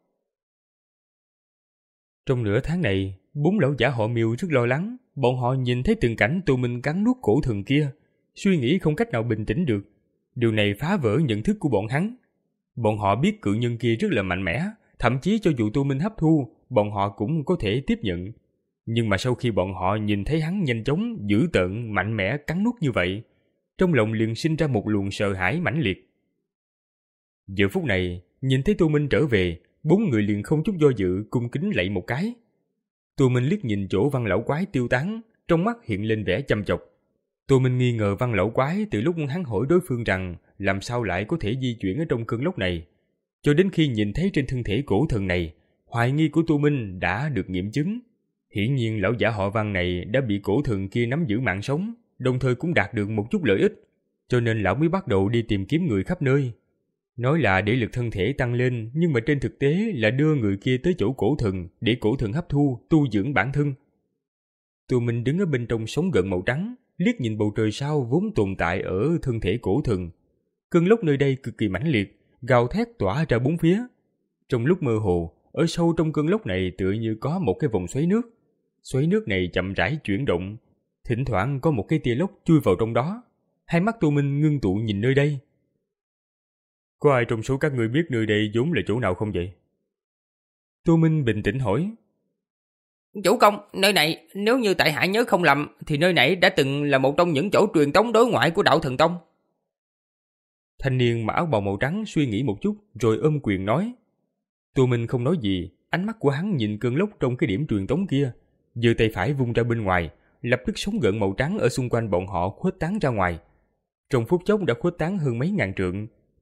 Trong nửa tháng này, bốn lão giả họ Miêu rất lo lắng. Bọn họ nhìn thấy từng cảnh Tô Minh cắn nuốt cổ thần kia, suy nghĩ không cách nào bình tĩnh được. Điều này phá vỡ nhận thức của bọn hắn. Bọn họ biết cự nhân kia rất là mạnh mẽ, thậm chí cho dù Tô Minh hấp thu, bọn họ cũng có thể tiếp nhận. Nhưng mà sau khi bọn họ nhìn thấy hắn nhanh chóng, dữ tợn, mạnh mẽ cắn nuốt như vậy, trong lòng liền sinh ra một luồng sợ hãi mãnh liệt. Giờ phút này, nhìn thấy Tô Minh trở về, bốn người liền không chút do dự cung kính lạy một cái. Tô Minh liếc nhìn chỗ văn lão quái tiêu tán, trong mắt hiện lên vẻ chăm chọc. Tô Minh nghi ngờ văn lão quái từ lúc hắn hỏi đối phương rằng làm sao lại có thể di chuyển ở trong cơn lốc này. Cho đến khi nhìn thấy trên thân thể cổ thần này, hoài nghi của Tô Minh đã được nghiệm chứng. Hiển nhiên lão giả họ Văn này đã bị cổ thần kia nắm giữ mạng sống, đồng thời cũng đạt được một chút lợi ích, cho nên lão mới bắt đầu đi tìm kiếm người khắp nơi. Nói là để lực thân thể tăng lên, nhưng mà trên thực tế là đưa người kia tới chỗ cổ thần để cổ thần hấp thu, tu dưỡng bản thân. Tô Minh đứng ở bên trong sóng gợn màu trắng, liếc nhìn bầu trời sao vốn tồn tại ở thân thể cổ thần. Cơn lốc nơi đây cực kỳ mãnh liệt, gào thét tỏa ra bốn phía. Trong lúc mơ hồ, ở sâu trong cơn lốc này tựa như có một cái vòng xoáy nước. Xoáy nước này chậm rãi chuyển động, thỉnh thoảng có một cái tia lốc chui vào trong đó. Hai mắt Tô Minh ngưng tụ nhìn nơi đây. Có ai trong số các ngươi biết nơi đây vốn là chỗ nào không vậy? Tô Minh bình tĩnh hỏi. Chủ công, nơi này, nếu như tại hạ nhớ không lầm, thì nơi này đã từng là một trong những chỗ truyền tống đối ngoại của đạo thần tông. Thanh niên mặc áo bào màu trắng suy nghĩ một chút rồi ôm quyền nói. Tô Minh không nói gì, ánh mắt của hắn nhìn cơn lốc trong cái điểm truyền tống kia, giơ tay phải vung ra bên ngoài, lập tức sóng gợn màu trắng ở xung quanh bọn họ khuếch tán ra ngoài. Trong phút chốc đã khuếch tán hơn mấy ngàn trượng,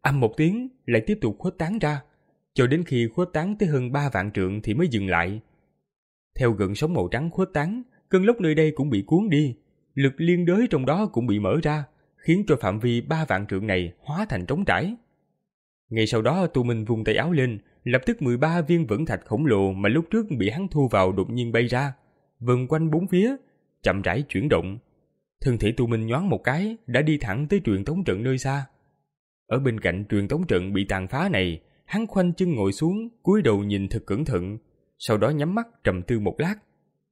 Âm một tiếng lại tiếp tục khuếch tán ra, cho đến khi khuếch tán tới hơn ba vạn trượng thì mới dừng lại. Theo gợn sóng màu trắng khuếch tán, cơn lốc nơi đây cũng bị cuốn đi, lực liên đới trong đó cũng bị mở ra, khiến cho phạm vi ba vạn trượng này hóa thành trống trải. Ngay sau đó Tu Minh vung tay áo lên, lập tức mười ba viên vẫn thạch khổng lồ mà lúc trước bị hắn thu vào đột nhiên bay ra, vần quanh bốn phía, chậm rãi chuyển động. Thân thể Tu Minh nhoáng một cái đã đi thẳng tới truyền tống trận nơi xa. Ở bên cạnh truyền tống trận bị tàn phá này, hắn khoanh chân ngồi xuống, cúi đầu nhìn thật cẩn thận, sau đó nhắm mắt trầm tư một lát.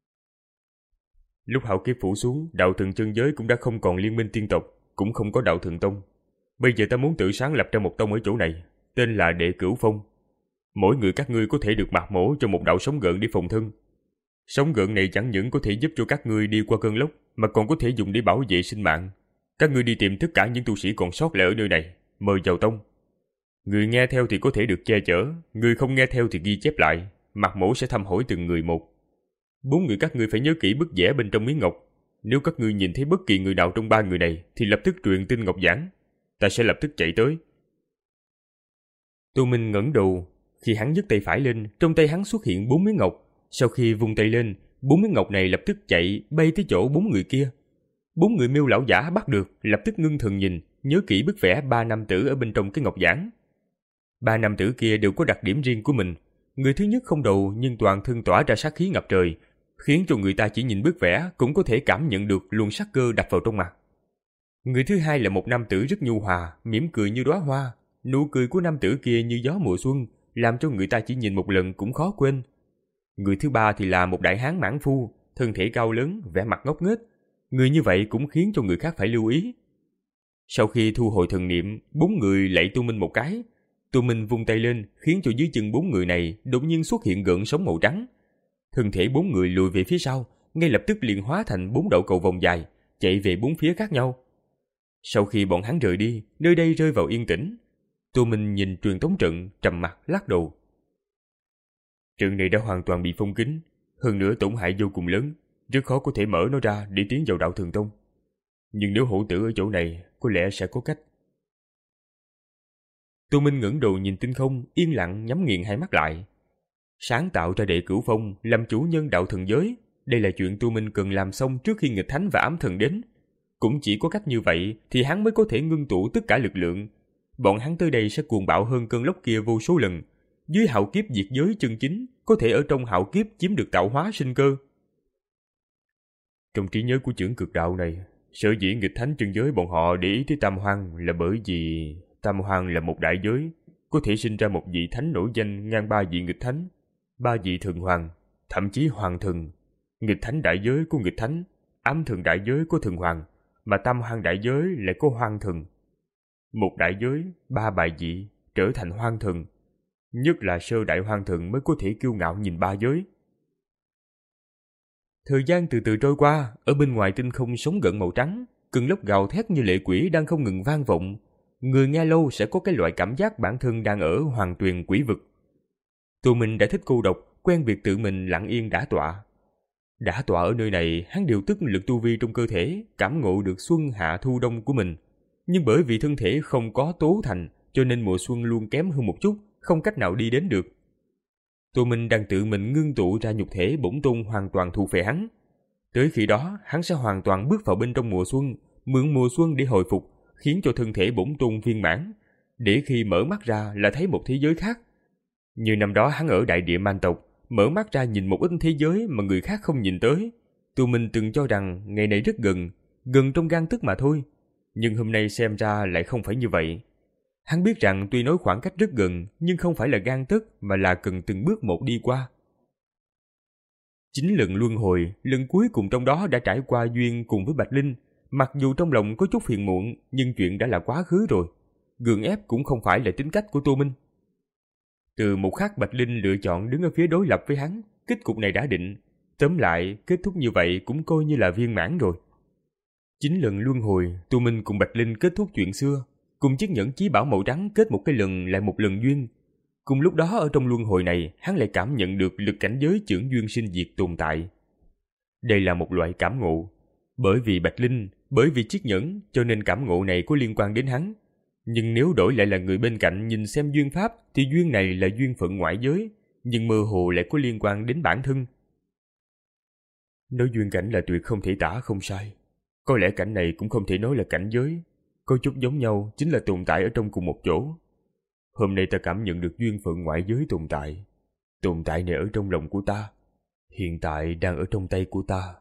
Lúc hạo kiếp phủ xuống, đạo thần chân giới cũng đã không còn liên minh tiên tộc, cũng không có đạo thần tông. Bây giờ ta muốn tự sáng lập ra một tông ở chỗ này, tên là Đệ Cửu Phong. Mỗi người các ngươi có thể được mặc mổ cho một đạo sóng gợn để phòng thân. Sóng gợn này chẳng những có thể giúp cho các ngươi đi qua cơn lốc, mà còn có thể dùng để bảo vệ sinh mạng. Các ngươi đi tìm tất cả những tu sĩ còn sót lại ở nơi này, mời vào tông. Người nghe theo thì có thể được che chở, người không nghe theo thì ghi chép lại, mặc mổ sẽ thăm hỏi từng người một. Bốn người các ngươi phải nhớ kỹ bức vẽ bên trong miếng ngọc. Nếu các ngươi nhìn thấy bất kỳ người nào trong ba người này thì lập tức truyền tin ngọc giảng. Ta sẽ lập tức chạy tới. Tô Minh ngẩng đầu, khi hắn nhấc tay phải lên, trong tay hắn xuất hiện bốn miếng ngọc. Sau khi vung tay lên, bốn miếng ngọc này lập tức chạy bay tới chỗ bốn người kia. Bốn người Miêu lão giả bắt được, lập tức ngưng thần nhìn, nhớ kỹ bức vẽ ba nam tử ở bên trong cái ngọc giản. Ba nam tử kia đều có đặc điểm riêng của mình. Người thứ nhất không đầu nhưng toàn thân tỏa ra sát khí ngập trời, khiến cho người ta chỉ nhìn bức vẽ cũng có thể cảm nhận được luồng sát cơ đập vào trong mặt. Người thứ hai là một nam tử rất nhu hòa, mỉm cười như đóa hoa. Nụ cười của nam tử kia như gió mùa xuân, làm cho người ta chỉ nhìn một lần cũng khó quên. Người thứ ba thì là một đại hán mãn phu, thân thể cao lớn, vẻ mặt ngốc nghếch. Người như vậy cũng khiến cho người khác phải lưu ý. Sau khi thu hồi thần niệm, bốn người lạy Tu Minh một cái. Tu Minh vung tay lên, khiến cho dưới chân bốn người này đột nhiên xuất hiện gợn sóng màu trắng. Thân thể bốn người lùi về phía sau, ngay lập tức liền hóa thành bốn đạo cầu vòng dài, chạy về bốn phía khác nhau. Sau khi bọn hắn rời đi, nơi đây rơi vào yên tĩnh. Tu Minh nhìn truyền tống trận, trầm mặt lắc đầu. Trận này đã hoàn toàn bị phong kín, hơn nữa tổn hại vô cùng lớn, rất khó có thể mở nó ra để tiến vào đạo thần tông. Nhưng nếu hổ tử ở chỗ này, có lẽ sẽ có cách. Tu Minh ngẩng đầu nhìn tinh không, yên lặng nhắm nghiền hai mắt lại. Sáng tạo ra Đệ Cửu Phong, làm chủ nhân đạo thần giới, đây là chuyện Tu Minh cần làm xong trước khi nghịch thánh và ám thần đến. Cũng chỉ có cách như vậy thì hắn mới có thể ngưng tụ tất cả lực lượng. Bọn hắn tới đây sẽ cuồng bạo hơn cơn lốc kia vô số lần. Dưới hạo kiếp diệt giới chân chính, có thể ở trong hạo kiếp chiếm được tạo hóa sinh cơ. Trong trí nhớ của chưởng cực đạo này, sở dĩ nghịch thánh chân giới bọn họ để ý tới Tam Hoang là bởi vì Tam Hoang là một đại giới, có thể sinh ra một vị thánh nổi danh ngang ba vị nghịch thánh, ba vị thần hoàng, thậm chí hoàng thần. Nghịch thánh đại giới có nghịch thánh, ám thần đại giới có thần hoàng, mà Tam Hoang đại giới lại có hoang thần. Một đại giới, ba bài vị trở thành hoang thần, nhất là sơ đại hoang thần mới có thể kiêu ngạo nhìn ba giới. Thời gian từ từ trôi qua, ở bên ngoài tinh không sóng gợn màu trắng, cơn lốc gào thét như lệ quỷ đang không ngừng vang vọng. Người nghe lâu sẽ có cái loại cảm giác bản thân đang ở hoàng tuyền quỷ vực. Tụi mình đã thích cô độc, quen việc tự mình lặng yên đả tọa. Đả tọa ở nơi này, hắn điều tức lực tu vi trong cơ thể, cảm ngộ được xuân hạ thu đông của mình. Nhưng bởi vì thân thể không có tố thành, cho nên mùa xuân luôn kém hơn một chút, không cách nào đi đến được. Tụi mình đang tự mình ngưng tụ ra nhục thể bổn tôn hoàn toàn thuộc về hắn. Tới khi đó, hắn sẽ hoàn toàn bước vào bên trong mùa xuân, mượn mùa xuân để hồi phục, khiến cho thân thể bổn tôn viên mãn, để khi mở mắt ra là thấy một thế giới khác. Như năm đó hắn ở đại địa man tộc, mở mắt ra nhìn một ít thế giới mà người khác không nhìn tới. Tụi mình từng cho rằng ngày này rất gần, gần trong gang tấc mà thôi. Nhưng hôm nay xem ra lại không phải như vậy. Hắn biết rằng tuy nói khoảng cách rất gần, nhưng không phải là gang tấc mà là cần từng bước một đi qua. Chính lần luân hồi, lần cuối cùng trong đó đã trải qua duyên cùng với Bạch Linh. Mặc dù trong lòng có chút phiền muộn, nhưng chuyện đã là quá khứ rồi. Gượng ép cũng không phải là tính cách của Tô Minh. Từ một khắc Bạch Linh lựa chọn đứng ở phía đối lập với hắn, kết cục này đã định. Tóm lại, kết thúc như vậy cũng coi như là viên mãn rồi. Chính lần luân hồi, Tô Minh cùng Bạch Linh kết thúc chuyện xưa, cùng chiếc nhẫn chí bảo màu trắng kết một cái lần lại một lần duyên. Cùng lúc đó ở trong luân hồi này, hắn lại cảm nhận được lực cảnh giới chưởng duyên sinh diệt tồn tại. Đây là một loại cảm ngộ. Bởi vì Bạch Linh, bởi vì chiếc nhẫn, cho nên cảm ngộ này có liên quan đến hắn. Nhưng nếu đổi lại là người bên cạnh nhìn xem duyên pháp thì duyên này là duyên phận ngoại giới, nhưng mơ hồ lại có liên quan đến bản thân. Nói duyên cảnh là tuyệt không thể tả không sai. Có lẽ cảnh này cũng không thể nói là cảnh giới. Có chút giống nhau chính là tồn tại ở trong cùng một chỗ. Hôm nay ta cảm nhận được duyên phận ngoại giới tồn tại. Tồn tại này ở trong lòng của ta. Hiện tại đang ở trong tay của ta.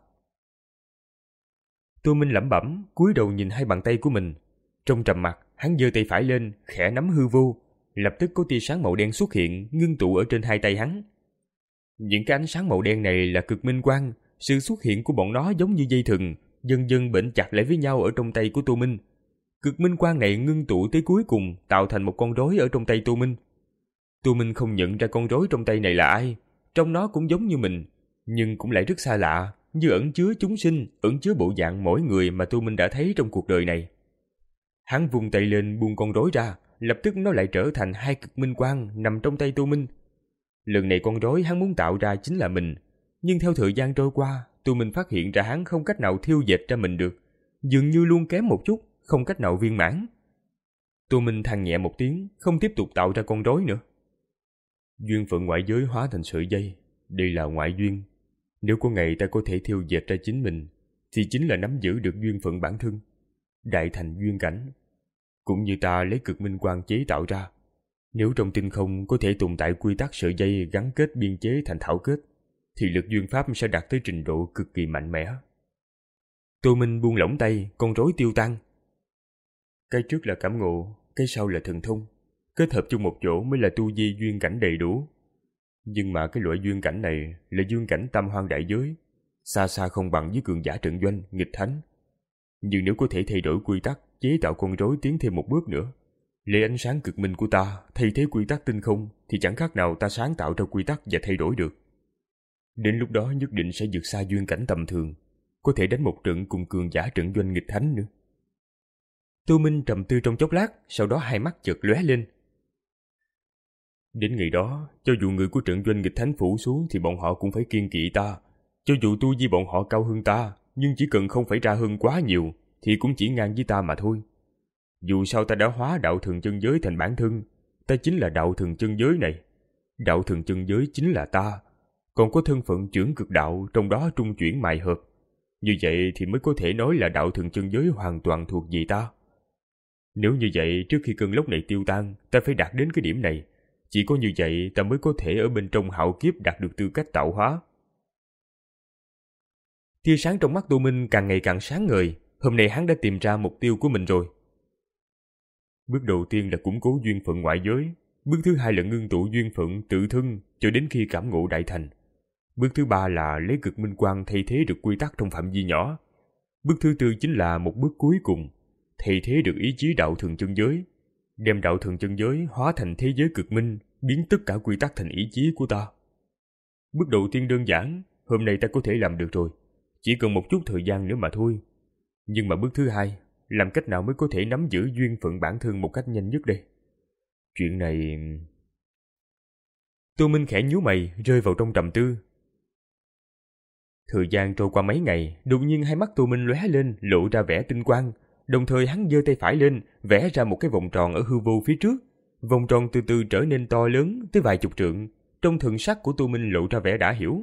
Tô Minh lẩm bẩm, cúi đầu nhìn hai bàn tay của mình. Trong trầm mặc, hắn giơ tay phải lên, khẽ nắm hư vô. Lập tức có tia sáng màu đen xuất hiện, ngưng tụ ở trên hai tay hắn. Những cái ánh sáng màu đen này là cực minh quang. Sự xuất hiện của bọn nó giống như dây thừng, dần dần bện chặt lại với nhau ở trong tay của Tô Minh. Cực minh quang này ngưng tụ tới cuối cùng, tạo thành một con rối ở trong tay Tô Minh. Tô Minh không nhận ra con rối trong tay này là ai. Trong nó cũng giống như mình, nhưng cũng lại rất xa lạ, như ẩn chứa chúng sinh, ẩn chứa bộ dạng mỗi người mà Tô Minh đã thấy trong cuộc đời này. Hắn vung tay lên buông con rối ra, lập tức nó lại trở thành hai cực minh quang nằm trong tay Tô Minh. Lần này con rối hắn muốn tạo ra chính là mình, nhưng theo thời gian trôi qua, Tô Minh phát hiện ra hắn không cách nào thiêu dệt ra mình được, dường như luôn kém một chút, không cách nào viên mãn. Tô Minh than nhẹ một tiếng, không tiếp tục tạo ra con rối nữa. Duyên phận ngoại giới hóa thành sợi dây, đây là ngoại duyên. Nếu có ngày ta có thể thiêu dệt ra chính mình, thì chính là nắm giữ được duyên phận bản thân, đại thành duyên cảnh. Cũng như ta lấy cực minh quang chế tạo ra. Nếu trong tinh không có thể tồn tại quy tắc sợi dây gắn kết biên chế thành thảo kết, thì lực duyên pháp sẽ đạt tới trình độ cực kỳ mạnh mẽ. Tô Minh buông lỏng tay, con rối tiêu tan. Cái trước là cảm ngộ, cái sau là thần thông. Kết hợp chung một chỗ mới là tu vi duyên cảnh đầy đủ. Nhưng mà cái loại duyên cảnh này là duyên cảnh tam hoang đại giới, xa xa không bằng với cường giả trận doanh, nghịch thánh. Nhưng nếu có thể thay đổi quy tắc, chế tạo con rối tiến thêm một bước nữa, lấy ánh sáng cực minh của ta thay thế quy tắc tinh không, thì chẳng khác nào ta sáng tạo ra quy tắc và thay đổi được. Đến lúc đó nhất định sẽ vượt xa duyên cảnh tầm thường, có thể đánh một trận cùng cường giả trận doanh nghịch thánh nữa. Tô Minh trầm tư trong chốc lát, sau đó hai mắt chợt lóe lên. Đến ngày đó, cho dù người của trận doanh nghịch thánh phủ xuống thì bọn họ cũng phải kiêng kỵ ta. Cho dù tu vi bọn họ cao hơn ta, nhưng chỉ cần không phải ra hơn quá nhiều, thì cũng chỉ ngang với ta mà thôi. Dù sao ta đã hóa đạo thường chân giới thành bản thân, ta chính là đạo thường chân giới này. Đạo thường chân giới chính là ta, còn có thân phận trưởng cực đạo trong đó trung chuyển mài hợp. Như vậy thì mới có thể nói là đạo thường chân giới hoàn toàn thuộc về ta. Nếu như vậy, trước khi cơn lốc này tiêu tan, ta phải đạt đến cái điểm này. Chỉ có như vậy ta mới có thể ở bên trong hạo kiếp đạt được tư cách tạo hóa. Tia sáng trong mắt Tô Minh càng ngày càng sáng ngời. Hôm nay hắn đã tìm ra mục tiêu của mình rồi. Bước đầu tiên là củng cố duyên phận ngoại giới. Bước thứ hai là ngưng tụ duyên phận tự thân cho đến khi cảm ngộ đại thành. Bước thứ ba là lấy cực minh quang thay thế được quy tắc trong phạm vi nhỏ. Bước thứ tư chính là một bước cuối cùng, thay thế được ý chí đạo thường chân giới, đem đạo thường chân giới hóa thành thế giới cực minh, biến tất cả quy tắc thành ý chí của ta. Bước đầu tiên đơn giản, hôm nay ta có thể làm được rồi, chỉ cần một chút thời gian nữa mà thôi. Nhưng mà bước thứ hai, làm cách nào mới có thể nắm giữ duyên phận bản thân một cách nhanh nhất đây? Chuyện này... Tô Minh khẽ nhíu mày, rơi vào trong trầm tư. Thời gian trôi qua mấy ngày, đột nhiên hai mắt Tô Minh lóe lên, lộ ra vẻ tinh quang. Đồng thời hắn giơ tay phải lên, vẽ ra một cái vòng tròn ở hư vô phía trước. Vòng tròn từ từ trở nên to lớn tới vài chục trượng. Trong thần sắc của Tô Minh lộ ra vẻ đã hiểu.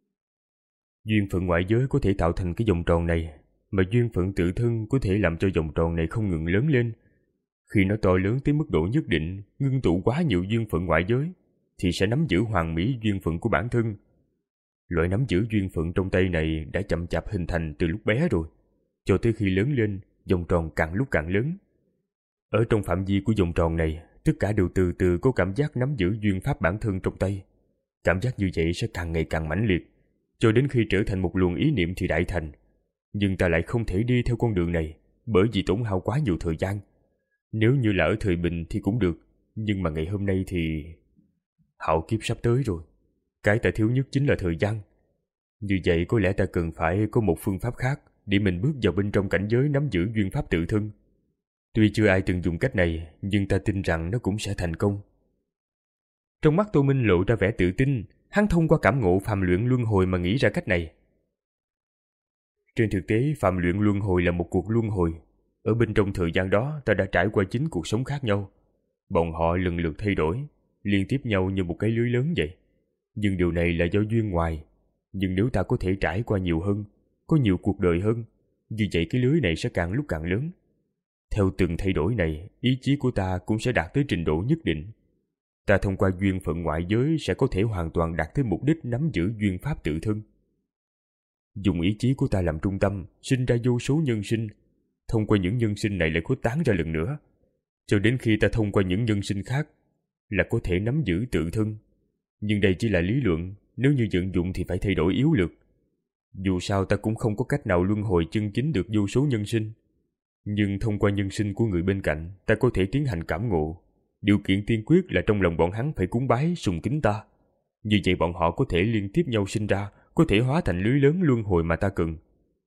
Duyên phận ngoại giới có thể tạo thành cái vòng tròn này, mà duyên phận tự thân có thể làm cho vòng tròn này không ngừng lớn lên. Khi nó to lớn tới mức độ nhất định, ngưng tụ quá nhiều duyên phận ngoại giới, thì sẽ nắm giữ hoàn mỹ duyên phận của bản thân. Loại nắm giữ duyên phận trong tay này đã chậm chạp hình thành từ lúc bé rồi, cho tới khi lớn lên, vòng tròn càng lúc càng lớn. Ở trong phạm vi của vòng tròn này, tất cả đều từ từ có cảm giác nắm giữ duyên pháp bản thân trong tay. Cảm giác như vậy sẽ càng ngày càng mãnh liệt, cho đến khi trở thành một luồng ý niệm thì đại thành. Nhưng ta lại không thể đi theo con đường này, bởi vì tốn hao quá nhiều thời gian. Nếu như là ở thời bình thì cũng được, nhưng mà ngày hôm nay thì... hạo kiếp sắp tới rồi. Cái ta thiếu nhất chính là thời gian. Như vậy có lẽ ta cần phải có một phương pháp khác để mình bước vào bên trong cảnh giới nắm giữ duyên pháp tự thân. Tuy chưa ai từng dùng cách này, nhưng ta tin rằng nó cũng sẽ thành công. Trong mắt Tô Minh lộ ra vẻ tự tin, hắn thông qua cảm ngộ phàm luyện luân hồi mà nghĩ ra cách này. Trên thực tế, phàm luyện luân hồi là một cuộc luân hồi. Ở bên trong thời gian đó, ta đã trải qua chín cuộc sống khác nhau. Bọn họ lần lượt thay đổi, liên tiếp nhau như một cái lưới lớn vậy. Nhưng điều này là do duyên ngoài. Nhưng nếu ta có thể trải qua nhiều hơn, có nhiều cuộc đời hơn, như vậy cái lưới này sẽ càng lúc càng lớn. Theo từng thay đổi này, ý chí của ta cũng sẽ đạt tới trình độ nhất định. Ta thông qua duyên phận ngoại giới sẽ có thể hoàn toàn đạt tới mục đích nắm giữ duyên pháp tự thân. Dùng ý chí của ta làm trung tâm, sinh ra vô số nhân sinh. Thông qua những nhân sinh này lại khuếch tán ra lần nữa, cho đến khi ta thông qua những nhân sinh khác là có thể nắm giữ tự thân. Nhưng đây chỉ là lý luận, nếu như vận dụng thì phải thay đổi yếu lược. Dù sao ta cũng không có cách nào luân hồi chân chính được vô số nhân sinh. Nhưng thông qua nhân sinh của người bên cạnh, ta có thể tiến hành cảm ngộ. Điều kiện tiên quyết là trong lòng bọn hắn phải cúng bái, sùng kính ta. Như vậy bọn họ có thể liên tiếp nhau sinh ra, có thể hóa thành lưới lớn luân hồi mà ta cần.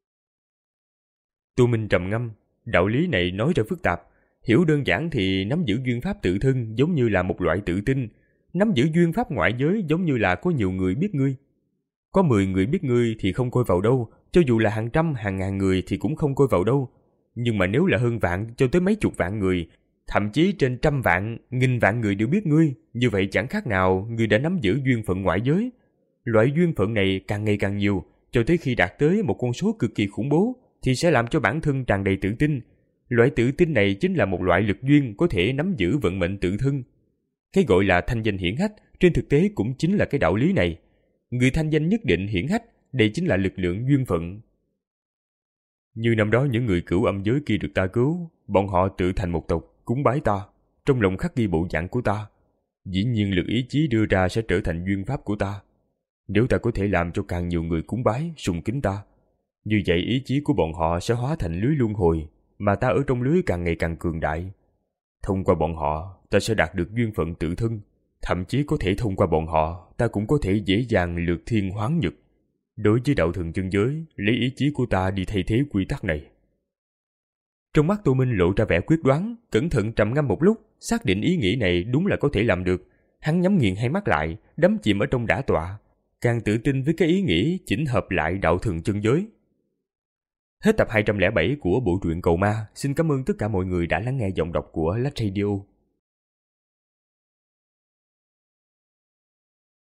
Tô Minh trầm ngâm, đạo lý này nói ra phức tạp. Hiểu đơn giản thì nắm giữ duyên pháp tự thân giống như là một loại tự tin. Nắm giữ duyên pháp ngoại giới giống như là có nhiều người biết ngươi. Có mười người biết ngươi thì không coi vào đâu, cho dù là hàng trăm, hàng ngàn người thì cũng không coi vào đâu. Nhưng mà nếu là hơn vạn cho tới mấy chục vạn người, thậm chí trên trăm vạn, nghìn vạn người đều biết ngươi, như vậy chẳng khác nào ngươi đã nắm giữ duyên phận ngoại giới. Loại duyên phận này càng ngày càng nhiều, cho tới khi đạt tới một con số cực kỳ khủng bố, thì sẽ làm cho bản thân tràn đầy tự tin. Loại tự tin này chính là một loại lực duyên có thể nắm giữ vận mệnh tự thân. Cái gọi là thanh danh hiển hách, trên thực tế cũng chính là cái đạo lý này. Người thanh danh nhất định hiển hách, đây chính là lực lượng duyên phận. Như năm đó những người cửu âm giới kia được ta cứu, bọn họ tự thành một tộc, cúng bái ta, trong lòng khắc ghi bộ dạng của ta. Dĩ nhiên lực ý chí đưa ra sẽ trở thành duyên pháp của ta. Nếu ta có thể làm cho càng nhiều người cúng bái, sùng kính ta, như vậy ý chí của bọn họ sẽ hóa thành lưới luân hồi, mà ta ở trong lưới càng ngày càng cường đại. Thông qua bọn họ, ta sẽ đạt được duyên phận tự thân. Thậm chí có thể thông qua bọn họ, ta cũng có thể dễ dàng lược thiên hoán nhật. Đối với đạo thần chân giới, lấy ý chí của ta đi thay thế quy tắc này. Trong mắt Tô Minh lộ ra vẻ quyết đoán, cẩn thận trầm ngâm một lúc, xác định ý nghĩ này đúng là có thể làm được. Hắn nhắm nghiền hai mắt lại, đắm chìm ở trong đả tọa, càng tự tin với cái ý nghĩ chỉnh hợp lại đạo thần chân giới. Hết tập hai trăm lẻ bảy của bộ truyện Cầu Ma. Xin cảm ơn tất cả mọi người đã lắng nghe giọng đọc của Lách Radio.